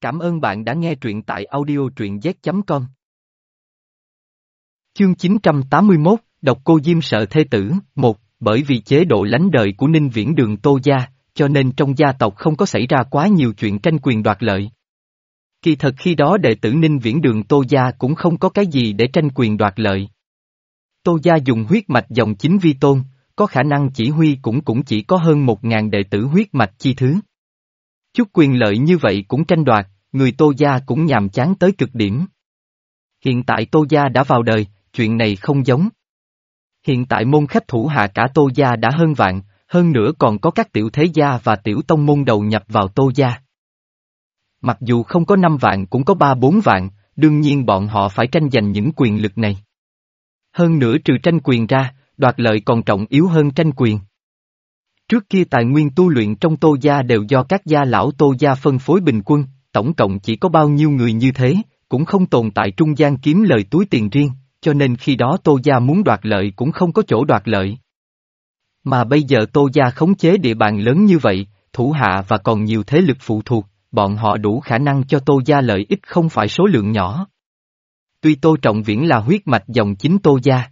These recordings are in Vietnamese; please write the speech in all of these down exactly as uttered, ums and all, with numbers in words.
Cảm ơn bạn đã nghe truyện tại audio truyện z chấm com. Chương chín trăm tám mươi mốt, Độc Cô Diêm sợ thê tử, một, bởi vì chế độ lánh đời của Ninh Viễn Đường Tô gia, cho nên trong gia tộc không có xảy ra quá nhiều chuyện tranh quyền đoạt lợi. Kỳ thật khi đó đệ tử Ninh Viễn Đường Tô gia cũng không có cái gì để tranh quyền đoạt lợi. Tô gia dùng huyết mạch dòng chính vi tôn, có khả năng chỉ huy cũng cũng chỉ có hơn một ngàn đệ tử huyết mạch chi thứ. Chút quyền lợi như vậy cũng tranh đoạt, người Tô gia cũng nhàm chán tới cực điểm. Hiện tại Tô gia đã vào đời, chuyện này không giống. Hiện tại môn khách thủ hạ cả Tô gia đã hơn vạn, hơn nữa còn có các tiểu thế gia và tiểu tông môn đầu nhập vào Tô gia. Mặc dù không có năm vạn cũng có ba bốn vạn, đương nhiên bọn họ phải tranh giành những quyền lực này. Hơn nữa trừ tranh quyền ra, đoạt lợi còn trọng yếu hơn tranh quyền. Trước kia tài nguyên tu luyện trong Tô gia đều do các gia lão Tô gia phân phối bình quân, tổng cộng chỉ có bao nhiêu người như thế, cũng không tồn tại trung gian kiếm lời túi tiền riêng, cho nên khi đó Tô gia muốn đoạt lợi cũng không có chỗ đoạt lợi. Mà bây giờ Tô gia khống chế địa bàn lớn như vậy, thủ hạ và còn nhiều thế lực phụ thuộc, bọn họ đủ khả năng cho Tô gia lợi ích không phải số lượng nhỏ. Tuy Tô Trọng Viễn là huyết mạch dòng chính Tô gia.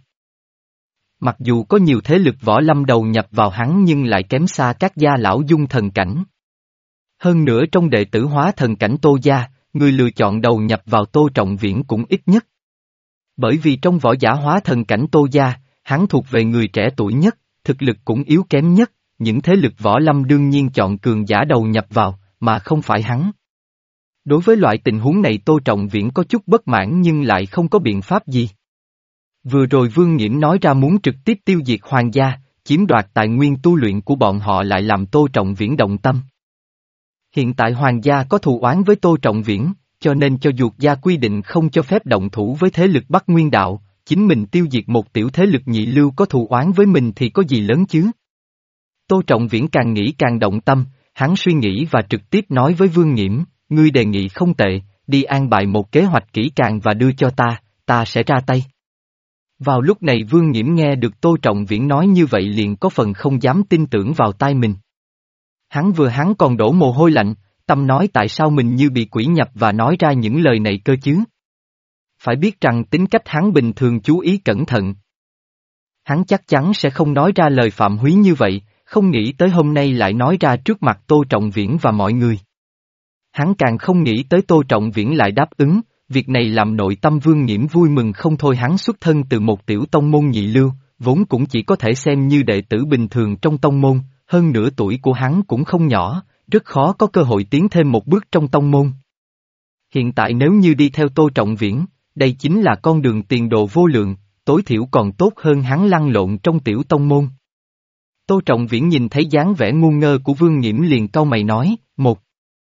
Mặc dù có nhiều thế lực võ lâm đầu nhập vào hắn nhưng lại kém xa các gia lão dung thần cảnh. Hơn nữa trong đệ tử hóa thần cảnh Tô gia, người lựa chọn đầu nhập vào Tô Trọng Viễn cũng ít nhất. Bởi vì trong võ giả hóa thần cảnh Tô gia, hắn thuộc về người trẻ tuổi nhất, thực lực cũng yếu kém nhất, những thế lực võ lâm đương nhiên chọn cường giả đầu nhập vào, mà không phải hắn. Đối với loại tình huống này Tô Trọng Viễn có chút bất mãn nhưng lại không có biện pháp gì. Vừa rồi Vương Nghiễm nói ra muốn trực tiếp tiêu diệt hoàng gia, chiếm đoạt tài nguyên tu luyện của bọn họ lại làm Tô Trọng Viễn động tâm. Hiện tại hoàng gia có thù oán với Tô Trọng Viễn, cho nên cho dù gia quy định không cho phép động thủ với thế lực Bắc Nguyên Đạo, chính mình tiêu diệt một tiểu thế lực nhị lưu có thù oán với mình thì có gì lớn chứ? Tô Trọng Viễn càng nghĩ càng động tâm, hắn suy nghĩ và trực tiếp nói với Vương Nghiễm, ngươi đề nghị không tệ, đi an bài một kế hoạch kỹ càng và đưa cho ta, ta sẽ ra tay. Vào lúc này Vương Nghiễm nghe được Tô Trọng Viễn nói như vậy liền có phần không dám tin tưởng vào tai mình. Hắn vừa hắn còn đổ mồ hôi lạnh, tâm nói tại sao mình như bị quỷ nhập và nói ra những lời này cơ chứ. Phải biết rằng tính cách hắn bình thường chú ý cẩn thận. Hắn chắc chắn sẽ không nói ra lời phạm húy như vậy, không nghĩ tới hôm nay lại nói ra trước mặt Tô Trọng Viễn và mọi người. Hắn càng không nghĩ tới Tô Trọng Viễn lại đáp ứng, việc này làm nội tâm Vương Nghiễm vui mừng không thôi. Hắn xuất thân từ một tiểu tông môn nhị lưu, vốn cũng chỉ có thể xem như đệ tử bình thường trong tông môn, hơn nữa tuổi của hắn cũng không nhỏ, rất khó có cơ hội tiến thêm một bước trong tông môn. Hiện tại nếu như đi theo Tô Trọng Viễn, đây chính là con đường tiền đồ vô lượng, tối thiểu còn tốt hơn hắn lăn lộn trong tiểu tông môn. Tô Trọng Viễn nhìn thấy dáng vẻ ngu ngơ của Vương Nghiễm liền cau mày nói, một.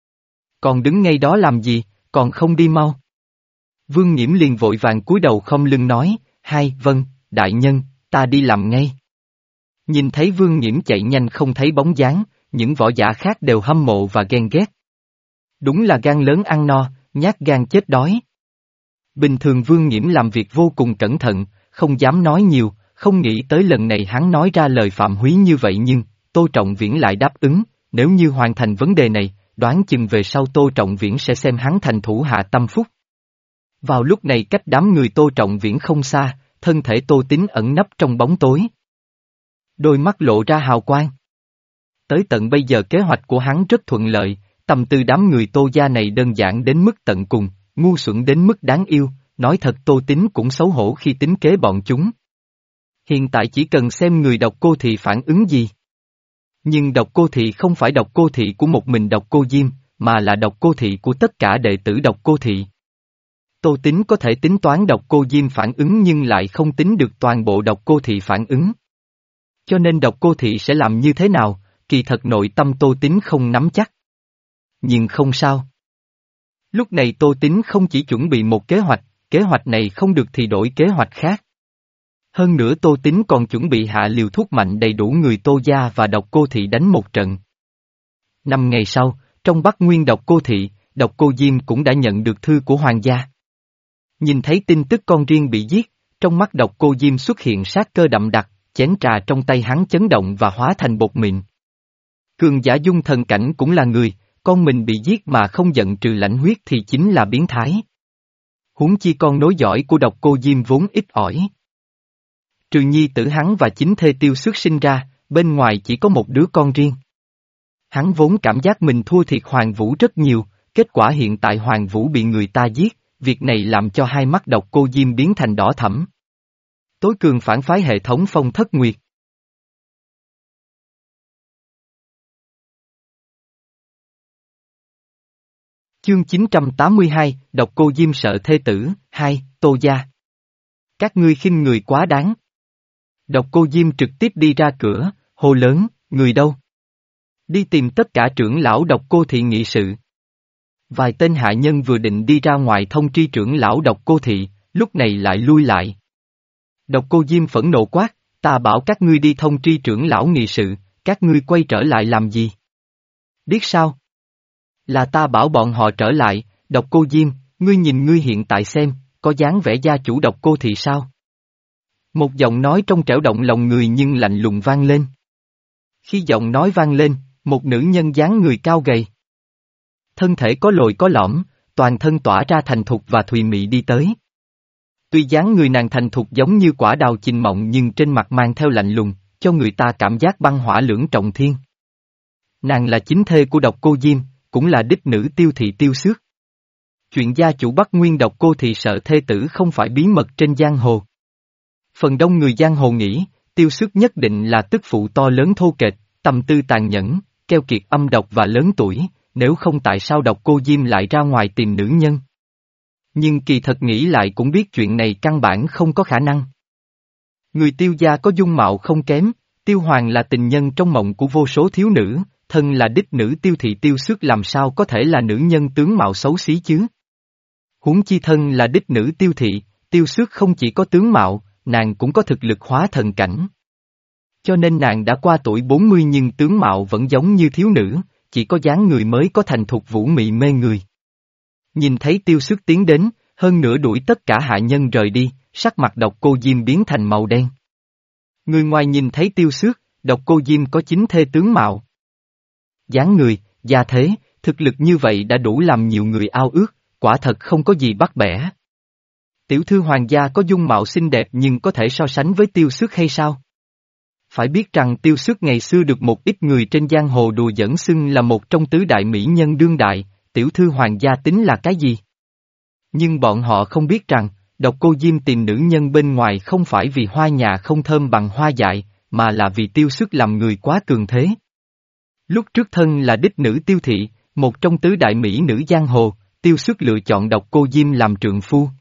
Còn đứng ngay đó làm gì, còn không đi mau. Vương Nghiễm liền vội vàng cúi đầu khom lưng nói, hai, vâng, đại nhân, ta đi làm ngay. Nhìn thấy Vương Nghiễm chạy nhanh không thấy bóng dáng, những võ giả khác đều hâm mộ và ghen ghét. Đúng là gan lớn ăn no, nhát gan chết đói. Bình thường Vương Nghiễm làm việc vô cùng cẩn thận, không dám nói nhiều, không nghĩ tới lần này hắn nói ra lời phạm húy như vậy nhưng, Tô Trọng Viễn lại đáp ứng, nếu như hoàn thành vấn đề này, đoán chừng về sau Tô Trọng Viễn sẽ xem hắn thành thủ hạ tâm phúc. Vào lúc này cách đám người Tô Trọng Viễn không xa, thân thể Tô Tín ẩn nấp trong bóng tối. Đôi mắt lộ ra hào quang. Tới tận bây giờ kế hoạch của hắn rất thuận lợi, tâm tư đám người Tô gia này đơn giản đến mức tận cùng, ngu xuẩn đến mức đáng yêu, nói thật Tô Tín cũng xấu hổ khi tính kế bọn chúng. Hiện tại chỉ cần xem người Độc Cô Thị phản ứng gì. Nhưng Độc Cô Thị không phải Độc Cô Thị của một mình Độc Cô Diêm, mà là Độc Cô Thị của tất cả đệ tử Độc Cô Thị. Tô Tín có thể tính toán Độc Cô Diêm phản ứng nhưng lại không tính được toàn bộ Độc Cô Thị phản ứng. Cho nên Độc Cô Thị sẽ làm như thế nào, kỳ thật nội tâm Tô Tín không nắm chắc. Nhưng không sao. Lúc này Tô Tín không chỉ chuẩn bị một kế hoạch, kế hoạch này không được thì đổi kế hoạch khác. Hơn nữa Tô Tín còn chuẩn bị hạ liều thuốc mạnh đầy đủ người Tô gia và Độc Cô Thị đánh một trận. Năm ngày sau, trong Bắc Nguyên Độc Cô Thị, Độc Cô Diêm cũng đã nhận được thư của hoàng gia. Nhìn thấy tin tức con riêng bị giết, trong mắt Độc Cô Diêm xuất hiện sát cơ đậm đặc, chén trà trong tay hắn chấn động và hóa thành bột mịn. Cường giả dung thần cảnh cũng là người, có con mình bị giết mà không giận trừ lãnh huyết thì chính là biến thái. Huống chi con nối dõi của độc cô Diêm vốn ít ỏi. Trừ nhi tử hắn và chính thê Tiêu Xước sinh ra, bên ngoài chỉ có một đứa con riêng. Hắn vốn cảm giác mình thua thiệt Hoàng Vũ rất nhiều, kết quả hiện tại Hoàng Vũ bị người ta giết, việc này làm cho hai mắt độc cô Diêm biến thành đỏ thẫm. Tối cường phản phái hệ thống Phong Thất Nguyệt. Chương chín trăm tám mươi hai, Độc Cô Diêm sợ thê tử, hai, Tô Gia. Các ngươi khinh người quá đáng. Độc Cô Diêm trực tiếp đi ra cửa, hô lớn, người đâu? Đi tìm tất cả trưởng lão Độc Cô Thị nghị sự. Vài tên hạ nhân vừa định đi ra ngoài thông tri trưởng lão Độc Cô Thị, lúc này lại lui lại. Độc Cô Diêm phẫn nộ quát, ta bảo các ngươi đi thông tri trưởng lão nghị sự, các ngươi quay trở lại làm gì? Biết sao? Là ta bảo bọn họ trở lại, Độc Cô Diêm, ngươi nhìn ngươi hiện tại xem, có dáng vẻ gia chủ Độc Cô Thị sao? Một giọng nói trong trẻo động lòng người nhưng lạnh lùng vang lên. Khi giọng nói vang lên, một nữ nhân dáng người cao gầy. Thân thể có lồi có lõm, toàn thân tỏa ra thành thục và thùy mị đi tới. Tuy dáng người nàng thành thục giống như quả đào chín mọng nhưng trên mặt mang theo lạnh lùng, cho người ta cảm giác băng hỏa lưỡng trọng thiên. Nàng là chính thê của Độc Cô Diêm, cũng là đích nữ Tiêu Thị Tiêu Xước. Chuyện gia chủ Bắc Nguyên Độc Cô Thị sợ thê tử không phải bí mật trên giang hồ. Phần đông người giang hồ nghĩ, Tiêu Xước nhất định là tức phụ to lớn thô kệch, tâm tư tàn nhẫn, keo kiệt âm độc và lớn tuổi, nếu không tại sao Độc Cô Diêm lại ra ngoài tìm nữ nhân. Nhưng kỳ thật nghĩ lại cũng biết chuyện này căn bản không có khả năng. Người Tiêu gia có dung mạo không kém, Tiêu Hoàng là tình nhân trong mộng của vô số thiếu nữ, thân là đích nữ Tiêu Thị Tiêu Xước làm sao có thể là nữ nhân tướng mạo xấu xí chứ. Huống chi thân là đích nữ Tiêu Thị, Tiêu Xước không chỉ có tướng mạo, nàng cũng có thực lực hóa thần cảnh. Cho nên nàng đã qua tuổi bốn mươi nhưng tướng mạo vẫn giống như thiếu nữ, chỉ có dáng người mới có thành thục vũ mị mê người. Nhìn thấy Tiêu Xước tiến đến, hơn nữa đuổi tất cả hạ nhân rời đi, sắc mặt Độc Cô Diêm biến thành màu đen. Người ngoài nhìn thấy Tiêu Xước, Độc Cô Diêm có chính thê tướng mạo. Dáng người, gia thế, thực lực như vậy đã đủ làm nhiều người ao ước, quả thật không có gì bắt bẻ. Tiểu thư hoàng gia có dung mạo xinh đẹp nhưng có thể so sánh với Tiêu Xước hay sao? Phải biết rằng Tiêu Xước ngày xưa được một ít người trên giang hồ đùa giỡn xưng là một trong tứ đại mỹ nhân đương đại, tiểu thư hoàng gia tính là cái gì? Nhưng bọn họ không biết rằng, Độc Cô Diêm tìm nữ nhân bên ngoài không phải vì hoa nhà không thơm bằng hoa dại, mà là vì Tiêu Xước làm người quá cường thế. Lúc trước thân là đích nữ Tiêu Thị, một trong tứ đại mỹ nữ giang hồ, Tiêu Xước lựa chọn Độc Cô Diêm làm trượng phu.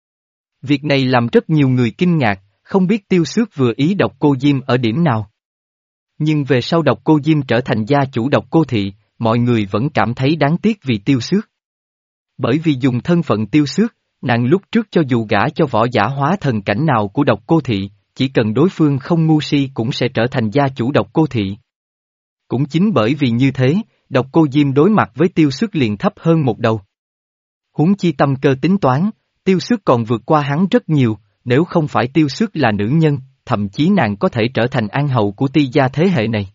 Việc này làm rất nhiều người kinh ngạc, không biết Tiêu Xước vừa ý Độc Cô Diêm ở điểm nào. Nhưng về sau Độc Cô Diêm trở thành gia chủ Độc Cô Thị, mọi người vẫn cảm thấy đáng tiếc vì Tiêu Xước. Bởi vì dùng thân phận Tiêu Xước, nàng lúc trước cho dù gả cho võ giả hóa thần cảnh nào của Độc Cô Thị, chỉ cần đối phương không ngu si cũng sẽ trở thành gia chủ Độc Cô Thị. Cũng chính bởi vì như thế, Độc Cô Diêm đối mặt với Tiêu Xước liền thấp hơn một đầu. Huống chi tâm cơ tính toán, Tiêu Xước còn vượt qua hắn rất nhiều, nếu không phải Tiêu Xước là nữ nhân, thậm chí nàng có thể trở thành an hậu của Ti gia thế hệ này.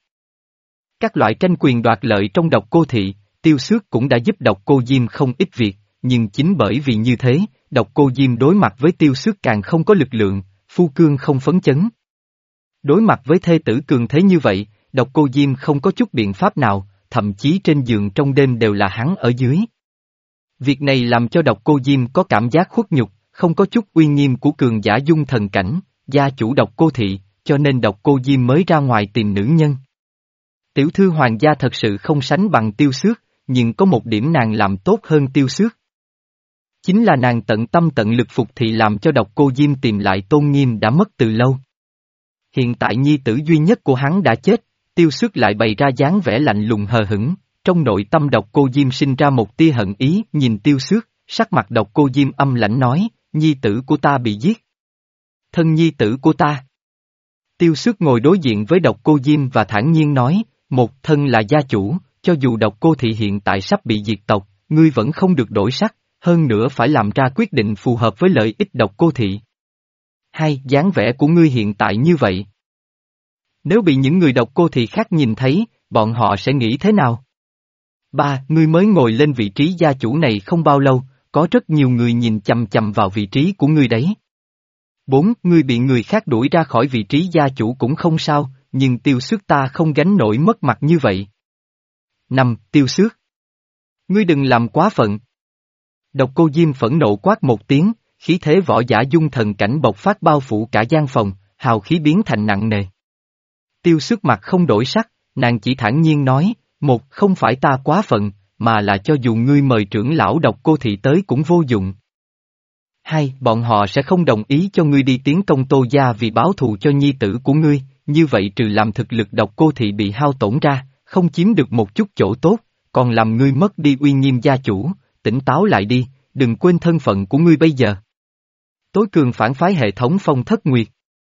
Các loại tranh quyền đoạt lợi trong Độc Cô Thị, Tiêu Xước cũng đã giúp Độc Cô Diêm không ít việc, nhưng chính bởi vì như thế, Độc Cô Diêm đối mặt với Tiêu Xước càng không có lực lượng, phu cương không phấn chấn. Đối mặt với thê tử cường thế như vậy, Độc Cô Diêm không có chút biện pháp nào, thậm chí trên giường trong đêm đều là hắn ở dưới. Việc này làm cho Độc Cô Diêm có cảm giác khuất nhục, không có chút uy nghiêm của cường giả dung thần cảnh, gia chủ Độc Cô Thị, cho nên Độc Cô Diêm mới ra ngoài tìm nữ nhân. Tiểu thư hoàng gia thật sự không sánh bằng Tiêu Xước, nhưng có một điểm nàng làm tốt hơn Tiêu Xước. Chính là nàng tận tâm tận lực phục thị làm cho Độc Cô Diêm tìm lại tôn nghiêm đã mất từ lâu. Hiện tại nhi tử duy nhất của hắn đã chết, Tiêu Xước lại bày ra dáng vẻ lạnh lùng hờ hững, trong nội tâm Độc Cô Diêm sinh ra một tia hận ý, nhìn Tiêu Xước, sắc mặt Độc Cô Diêm âm lãnh nói, nhi tử của ta bị giết. Thân nhi tử của ta. Tiêu Xước ngồi đối diện với Độc Cô Diêm và thản nhiên nói, một thân là gia chủ, cho dù Độc Cô Thị hiện tại sắp bị diệt tộc, ngươi vẫn không được đổi sắc, hơn nữa phải làm ra quyết định phù hợp với lợi ích Độc Cô Thị. Hai, dáng vẻ của ngươi hiện tại như vậy. Nếu bị những người Độc Cô Thị khác nhìn thấy, bọn họ sẽ nghĩ thế nào? Ba, ngươi mới ngồi lên vị trí gia chủ này không bao lâu, có rất nhiều người nhìn chằm chằm vào vị trí của ngươi đấy. Bốn, ngươi bị người khác đuổi ra khỏi vị trí gia chủ cũng không sao, nhưng Tiêu Xước ta không gánh nổi mất mặt như vậy. Năm, Tiêu Xước, ngươi đừng làm quá phận. Độc Cô Diêm phẫn nộ quát một tiếng, khí thế võ giả dung thần cảnh bộc phát bao phủ cả gian phòng, hào khí biến thành nặng nề. Tiêu Xước mặt không đổi sắc, nàng chỉ thản nhiên nói, một, không phải ta quá phận, mà là cho dù ngươi mời trưởng lão Độc Cô Thị tới cũng vô dụng. Hai, bọn họ sẽ không đồng ý cho ngươi đi tiến công Tô gia vì báo thù cho nhi tử của ngươi, như vậy trừ làm thực lực Độc Cô Thị bị hao tổn ra, không chiếm được một chút chỗ tốt, còn làm ngươi mất đi uy nghiêm gia chủ, tỉnh táo lại đi, đừng quên thân phận của ngươi bây giờ. Tối cường phản phái hệ thống Phong Thất Nguyệt.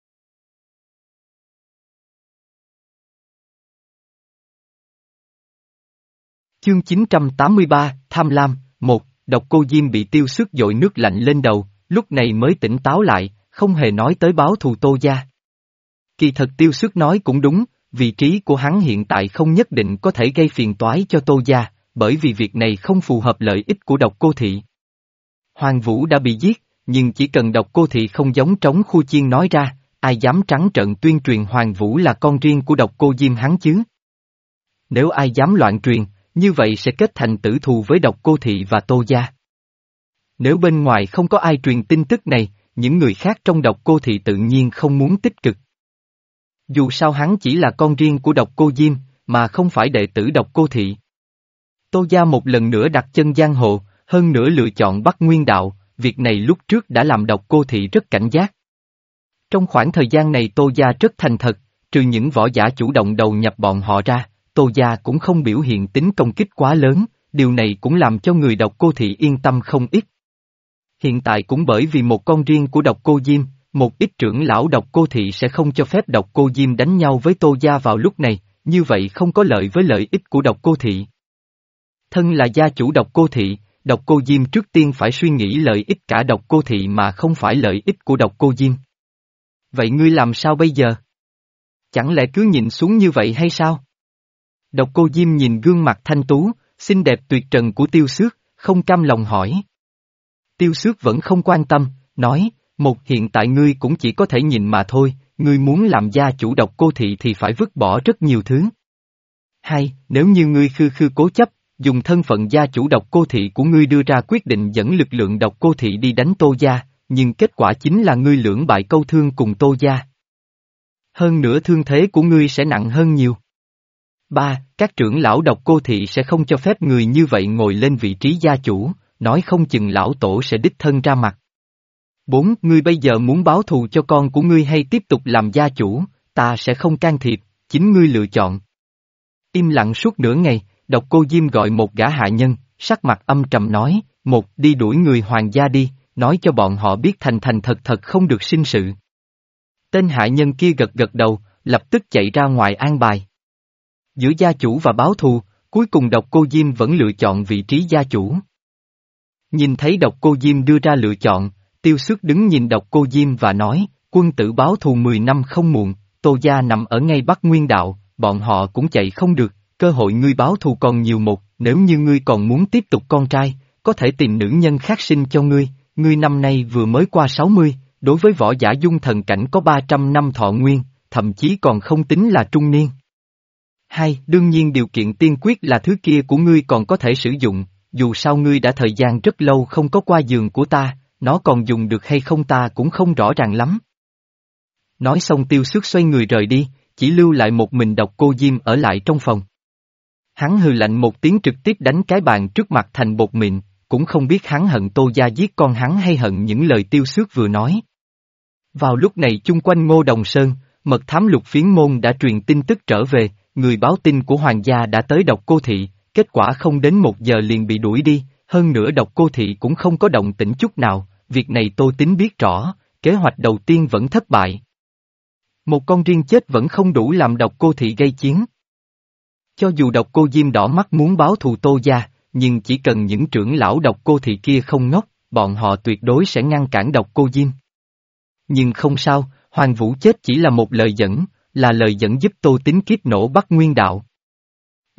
Chương chín trăm tám mươi ba, Tham Lam, một, Độc Cô Diêm bị Tiêu Xước dội nước lạnh lên đầu, lúc này mới tỉnh táo lại, không hề nói tới báo thù Tô gia. Kỳ thật Tiêu Xước nói cũng đúng, vị trí của hắn hiện tại không nhất định có thể gây phiền toái cho Tô gia, bởi vì việc này không phù hợp lợi ích của Độc Cô Thị. Hoàng Vũ đã bị giết, nhưng chỉ cần Độc Cô Thị không giống trống khu chiên nói ra, ai dám trắng trợn tuyên truyền Hoàng Vũ là con riêng của Độc Cô Diêm hắn chứ? Nếu ai dám loạn truyền, như vậy sẽ kết thành tử thù với Độc Cô Thị và Tô gia. Nếu bên ngoài không có ai truyền tin tức này, những người khác trong Độc Cô Thị tự nhiên không muốn tích cực. Dù sao hắn chỉ là con riêng của Độc Cô Diêm, mà không phải đệ tử Độc Cô Thị. Tô gia một lần nữa đặt chân giang hồ, hơn nữa lựa chọn Bắc Nguyên đạo, việc này lúc trước đã làm Độc Cô Thị rất cảnh giác. Trong khoảng thời gian này Tô gia rất thành thật, trừ những võ giả chủ động đầu nhập bọn họ ra, Tô gia cũng không biểu hiện tính công kích quá lớn, điều này cũng làm cho người Độc Cô Thị yên tâm không ít. Hiện tại cũng bởi vì một con riêng của Độc Cô Diêm, một ít trưởng lão Độc Cô Thị sẽ không cho phép Độc Cô Diêm đánh nhau với Tô gia vào lúc này, như vậy không có lợi với lợi ích của Độc Cô Thị. Thân là gia chủ Độc Cô Thị, Độc Cô Diêm trước tiên phải suy nghĩ lợi ích cả Độc Cô Thị mà không phải lợi ích của Độc Cô Diêm. Vậy ngươi làm sao bây giờ? Chẳng lẽ cứ nhìn xuống như vậy hay sao? Độc Cô Diêm nhìn gương mặt thanh tú, xinh đẹp tuyệt trần của Tiêu Xước, không cam lòng hỏi. Tiêu Xước vẫn không quan tâm, nói, một hiện tại ngươi cũng chỉ có thể nhìn mà thôi, ngươi muốn làm gia chủ Độc Cô Thị thì phải vứt bỏ rất nhiều thứ. Hai, nếu như ngươi khư khư cố chấp, dùng thân phận gia chủ Độc Cô Thị của ngươi đưa ra quyết định dẫn lực lượng Độc Cô Thị đi đánh Tô gia, nhưng kết quả chính là ngươi lưỡng bại câu thương cùng Tô gia. Hơn nữa thương thế của ngươi sẽ nặng hơn nhiều. Ba, các trưởng lão Độc Cô Thị sẽ không cho phép người như vậy ngồi lên vị trí gia chủ, nói không chừng lão tổ sẽ đích thân ra mặt. Bốn, ngươi bây giờ muốn báo thù cho con của ngươi hay tiếp tục làm gia chủ, ta sẽ không can thiệp, chính ngươi lựa chọn. Im lặng suốt nửa ngày, Độc Cô Diêm gọi một gã hạ nhân, sắc mặt âm trầm nói, một, đi đuổi người hoàng gia đi, nói cho bọn họ biết thành thành thật thật không được sinh sự. Tên hạ nhân kia gật gật đầu, lập tức chạy ra ngoài an bài. Giữa gia chủ và báo thù, cuối cùng Độc Cô Diêm vẫn lựa chọn vị trí gia chủ. Nhìn thấy Độc Cô Diêm đưa ra lựa chọn, Tiêu Xước đứng nhìn Độc Cô Diêm và nói, quân tử báo thù mười năm không muộn, Tô gia nằm ở ngay Bắc Nguyên đạo, bọn họ cũng chạy không được, cơ hội ngươi báo thù còn nhiều một, nếu như ngươi còn muốn tiếp tục con trai, có thể tìm nữ nhân khác sinh cho ngươi, ngươi năm nay vừa mới qua sáu mươi, đối với võ giả dung thần cảnh có ba trăm năm thọ nguyên, thậm chí còn không tính là trung niên. Hai, đương nhiên điều kiện tiên quyết là thứ kia của ngươi còn có thể sử dụng, dù sao ngươi đã thời gian rất lâu không có qua giường của ta, nó còn dùng được hay không ta cũng không rõ ràng lắm. Nói xong Tiêu Xước xoay người rời đi, chỉ lưu lại một mình Độc Cô Diêm ở lại trong phòng. Hắn hừ lạnh một tiếng trực tiếp đánh cái bàn trước mặt thành bột mịn, cũng không biết hắn hận Tô gia giết con hắn hay hận những lời Tiêu Xước vừa nói. Vào lúc này chung quanh Ngô Đồng Sơn, mật thám Lục Phiến Môn đã truyền tin tức trở về, người báo tin của hoàng gia đã tới Độc Cô Thị, kết quả không đến một giờ liền bị đuổi đi, hơn nữa Độc Cô Thị cũng không có động tĩnh chút nào, việc này Tô Tín biết rõ, kế hoạch đầu tiên vẫn thất bại. Một con riêng chết vẫn không đủ làm Độc Cô Thị gây chiến. Cho dù Độc Cô Diêm đỏ mắt muốn báo thù Tô gia, nhưng chỉ cần những trưởng lão Độc Cô Thị kia không ngốc, bọn họ tuyệt đối sẽ ngăn cản Độc Cô Diêm. Nhưng không sao, Hoàng Vũ chết chỉ là một lời dẫn, là lời dẫn giúp Tô Tín kiếp nổ Bắc Nguyên đạo.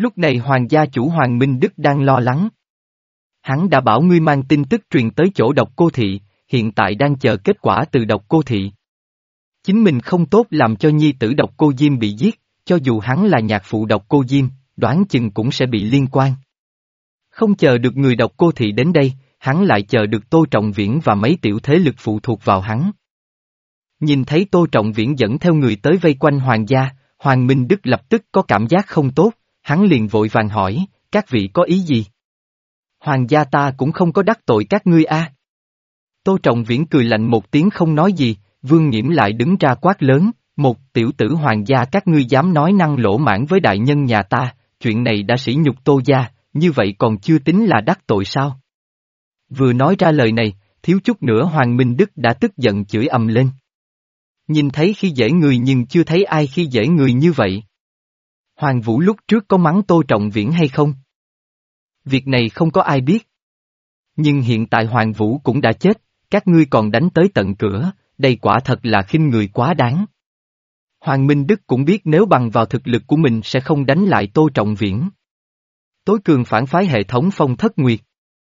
Lúc này Hoàng gia chủ Hoàng Minh Đức đang lo lắng. Hắn đã bảo ngươi mang tin tức truyền tới chỗ Độc Cô Thị, hiện tại đang chờ kết quả từ Độc Cô Thị. Chính mình không tốt làm cho nhi tử Độc Cô Diêm bị giết, cho dù hắn là nhạc phụ Độc Cô Diêm, đoán chừng cũng sẽ bị liên quan. Không chờ được người Độc Cô Thị đến đây, hắn lại chờ được Tô Trọng Viễn và mấy tiểu thế lực phụ thuộc vào hắn. Nhìn thấy Tô Trọng Viễn dẫn theo người tới vây quanh Hoàng gia, Hoàng Minh Đức lập tức có cảm giác không tốt, hắn liền vội vàng hỏi, các vị có ý gì? Hoàng gia ta cũng không có đắc tội các ngươi a. Tô Trọng Viễn cười lạnh một tiếng không nói gì, Vương Nghiễm lại đứng ra quát lớn, một tiểu tử Hoàng gia các ngươi dám nói năng lỗ mãng với đại nhân nhà ta, chuyện này đã sỉ nhục Tô gia, như vậy còn chưa tính là đắc tội sao? Vừa nói ra lời này, thiếu chút nữa Hoàng Minh Đức đã tức giận chửi ầm lên. Nhìn thấy khi dễ người nhưng chưa thấy ai khi dễ người như vậy. Hoàng Vũ lúc trước có mắng Tô Trọng Viễn hay không? Việc này không có ai biết. Nhưng hiện tại Hoàng Vũ cũng đã chết, các ngươi còn đánh tới tận cửa, đây quả thật là khinh người quá đáng. Hoàng Minh Đức cũng biết nếu bằng vào thực lực của mình sẽ không đánh lại Tô Trọng Viễn. Tối cường phản phái hệ thống Phong Thất Nguyệt.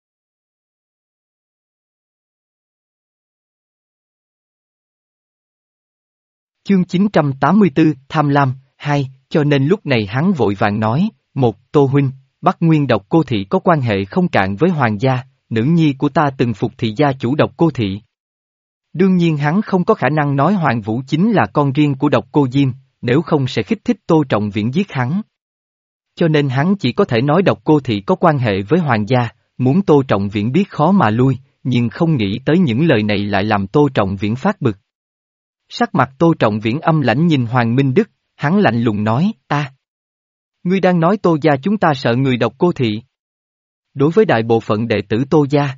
Chương chín trăm tám mươi tư, Tham Lam, hai, cho nên lúc này hắn vội vàng nói, một, Tô Huynh, Bắc Nguyên Độc Cô Thị có quan hệ không cạn với Hoàng gia, nữ nhi của ta từng phục thị gia chủ Độc Cô Thị. Đương nhiên hắn không có khả năng nói Hoàng Vũ chính là con riêng của Độc Cô Diêm, nếu không sẽ kích thích Tô Trọng Viễn giết hắn. Cho nên hắn chỉ có thể nói Độc Cô Thị có quan hệ với Hoàng gia, muốn Tô Trọng Viễn biết khó mà lui, nhưng không nghĩ tới những lời này lại làm Tô Trọng Viễn phát bực. Sắc mặt Tô Trọng Viễn âm lãnh nhìn Hoàng Minh Đức, hắn lạnh lùng nói, a, ngươi đang nói Tô gia chúng ta sợ người Độc Cô Thị. Đối với đại bộ phận đệ tử Tô gia,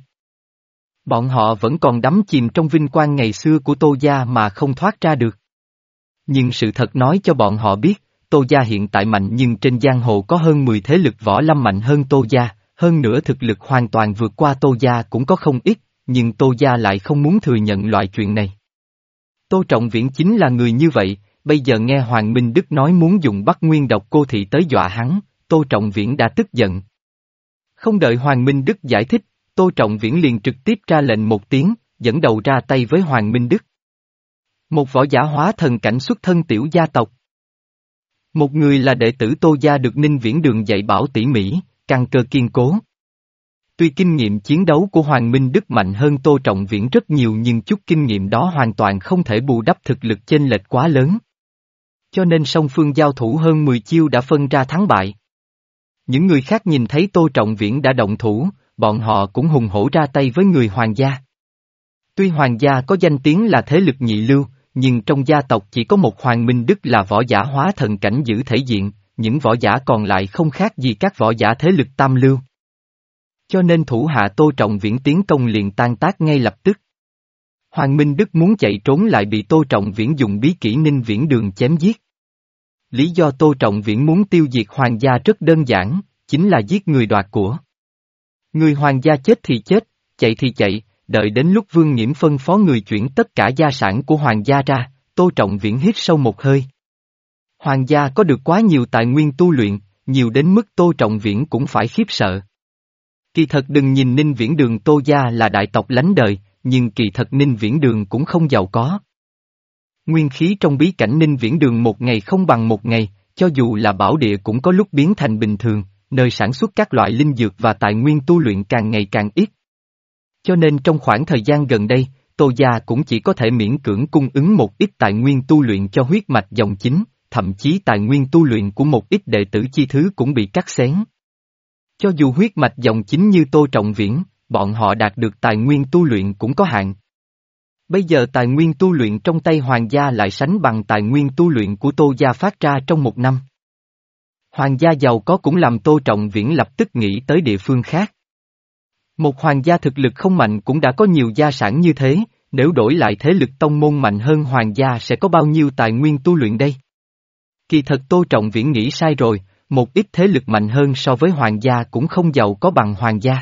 bọn họ vẫn còn đắm chìm trong vinh quang ngày xưa của Tô gia mà không thoát ra được. Nhưng sự thật nói cho bọn họ biết, Tô gia hiện tại mạnh nhưng trên giang hồ có hơn mười thế lực võ lâm mạnh hơn Tô gia, hơn nữa thực lực hoàn toàn vượt qua Tô gia cũng có không ít, nhưng Tô gia lại không muốn thừa nhận loại chuyện này. Tô Trọng Viễn chính là người như vậy, bây giờ nghe Hoàng Minh Đức nói muốn dùng Bắc Nguyên Độc Cô Thị tới dọa hắn, Tô Trọng Viễn đã tức giận. Không đợi Hoàng Minh Đức giải thích, Tô Trọng Viễn liền trực tiếp ra lệnh một tiếng, dẫn đầu ra tay với Hoàng Minh Đức. Một võ giả hóa thần cảnh xuất thân tiểu gia tộc. Một người là đệ tử Tô gia được Ninh Viễn Đường dạy bảo tỉ mỉ, căn cơ kiên cố. Tuy kinh nghiệm chiến đấu của Hoàng Minh Đức mạnh hơn Tô Trọng Viễn rất nhiều nhưng chút kinh nghiệm đó hoàn toàn không thể bù đắp thực lực chênh lệch quá lớn. Cho nên song phương giao thủ hơn mười chiêu đã phân ra thắng bại. Những người khác nhìn thấy Tô Trọng Viễn đã động thủ, bọn họ cũng hùng hổ ra tay với người Hoàng gia. Tuy Hoàng gia có danh tiếng là thế lực nhị lưu, nhưng trong gia tộc chỉ có một Hoàng Minh Đức là võ giả hóa thần cảnh giữ thể diện, những võ giả còn lại không khác gì các võ giả thế lực tam lưu. Cho nên thủ hạ Tô Trọng Viễn tiến công liền tan tác ngay lập tức. Hoàng Minh Đức muốn chạy trốn lại bị Tô Trọng Viễn dùng bí kỹ Ninh Viễn Đường chém giết. Lý do Tô Trọng Viễn muốn tiêu diệt Hoàng gia rất đơn giản, chính là giết người đoạt của. Người Hoàng gia chết thì chết, chạy thì chạy, đợi đến lúc Vương Nghiễm phân phó người chuyển tất cả gia sản của Hoàng gia ra, Tô Trọng Viễn hít sâu một hơi. Hoàng gia có được quá nhiều tài nguyên tu luyện, nhiều đến mức Tô Trọng Viễn cũng phải khiếp sợ. Kỳ thật đừng nhìn Ninh Viễn Đường Tô gia là đại tộc lánh đời, nhưng kỳ thật Ninh Viễn Đường cũng không giàu có. Nguyên khí trong bí cảnh Ninh Viễn Đường một ngày không bằng một ngày, cho dù là bảo địa cũng có lúc biến thành bình thường, nơi sản xuất các loại linh dược và tài nguyên tu luyện càng ngày càng ít. Cho nên trong khoảng thời gian gần đây, Tô gia cũng chỉ có thể miễn cưỡng cung ứng một ít tài nguyên tu luyện cho huyết mạch dòng chính, thậm chí tài nguyên tu luyện của một ít đệ tử chi thứ cũng bị cắt xén. Cho dù huyết mạch dòng chính như Tô Trọng Viễn, bọn họ đạt được tài nguyên tu luyện cũng có hạn. Bây giờ tài nguyên tu luyện trong tay Hoàng gia lại sánh bằng tài nguyên tu luyện của Tô gia phát ra trong một năm. Hoàng gia giàu có cũng làm Tô Trọng Viễn lập tức nghĩ tới địa phương khác. Một hoàng gia thực lực không mạnh cũng đã có nhiều gia sản như thế, nếu đổi lại thế lực tông môn mạnh hơn hoàng gia sẽ có bao nhiêu tài nguyên tu luyện đây? Kỳ thật Tô Trọng Viễn nghĩ sai rồi, một ít thế lực mạnh hơn so với hoàng gia cũng không giàu có bằng hoàng gia.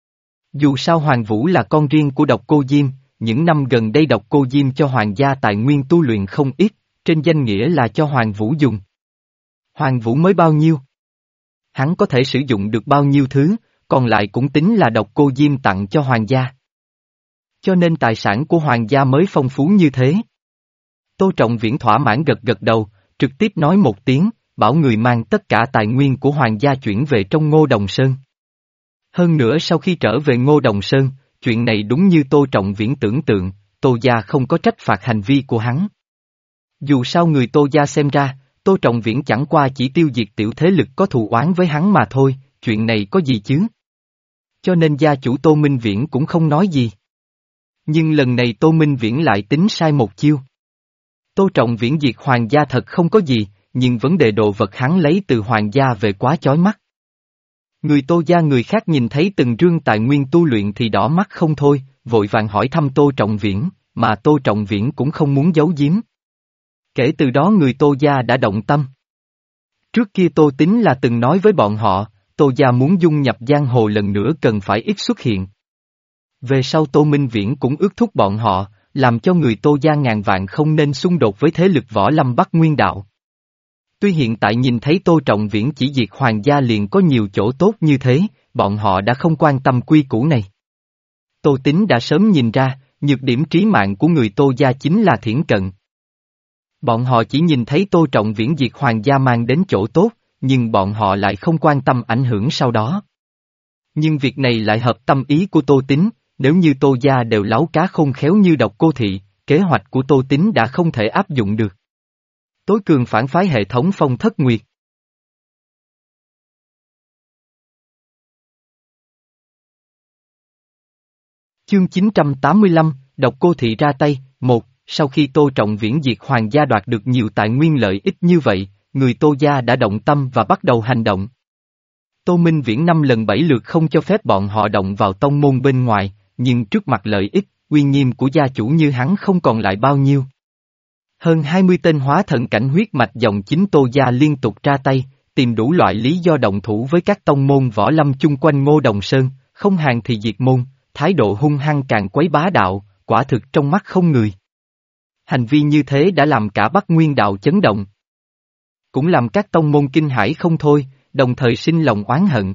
Dù sao Hoàng Vũ là con riêng của Độc Cô Diêm, những năm gần đây Độc Cô Diêm cho hoàng gia tài nguyên tu luyện không ít, trên danh nghĩa là cho Hoàng Vũ dùng. Hoàng Vũ mới bao nhiêu? hắn có thể sử dụng được bao nhiêu thứ, còn lại cũng tính là độc cô Diêm tặng cho hoàng gia. Cho nên tài sản của hoàng gia mới phong phú như thế. Tô Trọng Viễn thỏa mãn gật gật đầu, trực tiếp nói một tiếng, bảo người mang tất cả tài nguyên của hoàng gia chuyển về trong Ngô Đồng Sơn. Hơn nữa sau khi trở về Ngô Đồng Sơn, chuyện này đúng như Tô Trọng Viễn tưởng tượng, Tô gia không có trách phạt hành vi của hắn. Dù sao người Tô gia xem ra, Tô Trọng Viễn chẳng qua chỉ tiêu diệt tiểu thế lực có thù oán với hắn mà thôi, chuyện này có gì chứ? Cho nên gia chủ Tô Minh Viễn cũng không nói gì. Nhưng lần này Tô Minh Viễn lại tính sai một chiêu. Tô Trọng Viễn diệt hoàng gia thật không có gì, nhưng vấn đề đồ vật hắn lấy từ hoàng gia về quá chói mắt. Người Tô gia người khác nhìn thấy từng rương tài nguyên tu luyện thì đỏ mắt không thôi, vội vàng hỏi thăm Tô Trọng Viễn, mà Tô Trọng Viễn cũng không muốn giấu giếm. Kể từ đó người Tô gia đã động tâm. Trước kia Tô Tín là từng nói với bọn họ, Tô gia muốn dung nhập giang hồ lần nữa cần phải ít xuất hiện. Về sau Tô Minh Viễn cũng ước thúc bọn họ, làm cho người Tô gia ngàn vạn không nên xung đột với thế lực võ lâm Bắc Nguyên đạo. Tuy hiện tại nhìn thấy Tô Trọng Viễn chỉ diệt hoàng gia liền có nhiều chỗ tốt như thế, bọn họ đã không quan tâm quy củ này. Tô Tín đã sớm nhìn ra, nhược điểm trí mạng của người Tô gia chính là thiển cận. Bọn họ chỉ nhìn thấy Tô Trọng Viễn diệt hoàng gia mang đến chỗ tốt, nhưng bọn họ lại không quan tâm ảnh hưởng sau đó. Nhưng việc này lại hợp tâm ý của Tô Tín, nếu như Tô gia đều láo cá khôn khéo như Độc Cô Thị, kế hoạch của Tô Tín đã không thể áp dụng được. Tối cường phản phái hệ thống Phong Thất Nguyệt. Chương chín trăm tám mươi lăm, Độc Cô Thị ra tay, một, sau khi Tô Trọng Viễn diệt hoàng gia đoạt được nhiều tài nguyên lợi ích như vậy, người Tô gia đã động tâm và bắt đầu hành động. Tô Minh Viễn năm lần bảy lượt không cho phép bọn họ động vào tông môn bên ngoài, nhưng trước mặt lợi ích, uy nghiêm của gia chủ như hắn không còn lại bao nhiêu. Hơn hai mươi tên hóa thần cảnh huyết mạch dòng chính Tô gia liên tục ra tay, tìm đủ loại lý do động thủ với các tông môn võ lâm chung quanh Ngô Đồng Sơn, không hàng thì diệt môn, thái độ hung hăng càng quấy bá đạo, quả thực trong mắt không người. Hành vi như thế đã làm cả Bắc Nguyên đạo chấn động. Cũng làm các tông môn kinh hãi không thôi, đồng thời sinh lòng oán hận.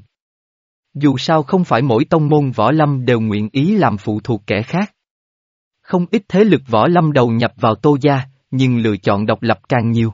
Dù sao không phải mỗi tông môn võ lâm đều nguyện ý làm phụ thuộc kẻ khác. Không ít thế lực võ lâm đầu nhập vào Tô gia, nhưng lựa chọn độc lập càng nhiều.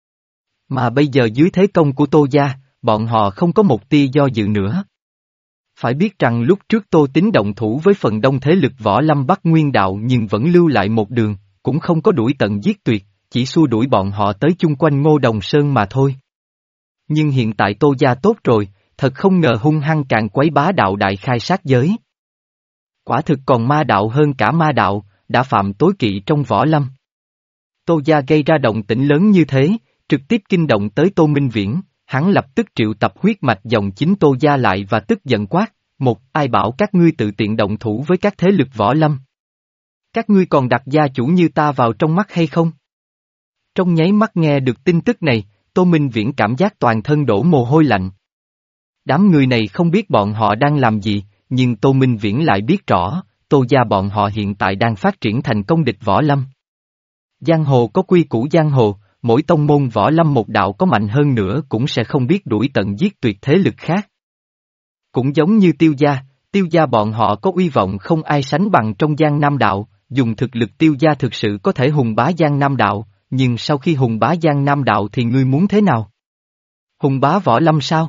Mà bây giờ dưới thế công của Tô gia, bọn họ không có một tia do dự nữa. Phải biết rằng lúc trước Tô Tín động thủ với phần đông thế lực võ lâm Bắc Nguyên đạo nhưng vẫn lưu lại một đường, cũng không có đuổi tận giết tuyệt, chỉ xua đuổi bọn họ tới chung quanh Ngô Đồng Sơn mà thôi. Nhưng hiện tại Tô gia tốt rồi, thật không ngờ hung hăng càng quấy bá đạo đại khai sát giới. Quả thực còn ma đạo hơn cả ma đạo, đã phạm tối kỵ trong võ lâm. Tô gia gây ra động tĩnh lớn như thế, trực tiếp kinh động tới Tô Minh Viễn, hắn lập tức triệu tập huyết mạch dòng chính Tô gia lại và tức giận quát, một, ai bảo các ngươi tự tiện động thủ với các thế lực võ lâm? Các ngươi còn đặt gia chủ như ta vào trong mắt hay không? Trong nháy mắt nghe được tin tức này, Tô Minh Viễn cảm giác toàn thân đổ mồ hôi lạnh. Đám người này không biết bọn họ đang làm gì, nhưng Tô Minh Viễn lại biết rõ, Tô gia bọn họ hiện tại đang phát triển thành công địch võ lâm. Giang hồ có quy củ giang hồ, mỗi tông môn võ lâm một đạo có mạnh hơn nữa cũng sẽ không biết đuổi tận giết tuyệt thế lực khác. Cũng giống như Tiêu gia, Tiêu gia bọn họ có uy vọng không ai sánh bằng trong Giang Nam đạo, dùng thực lực Tiêu gia thực sự có thể hùng bá Giang Nam đạo, nhưng sau khi hùng bá Giang Nam đạo thì ngươi muốn thế nào? Hùng bá võ lâm sao?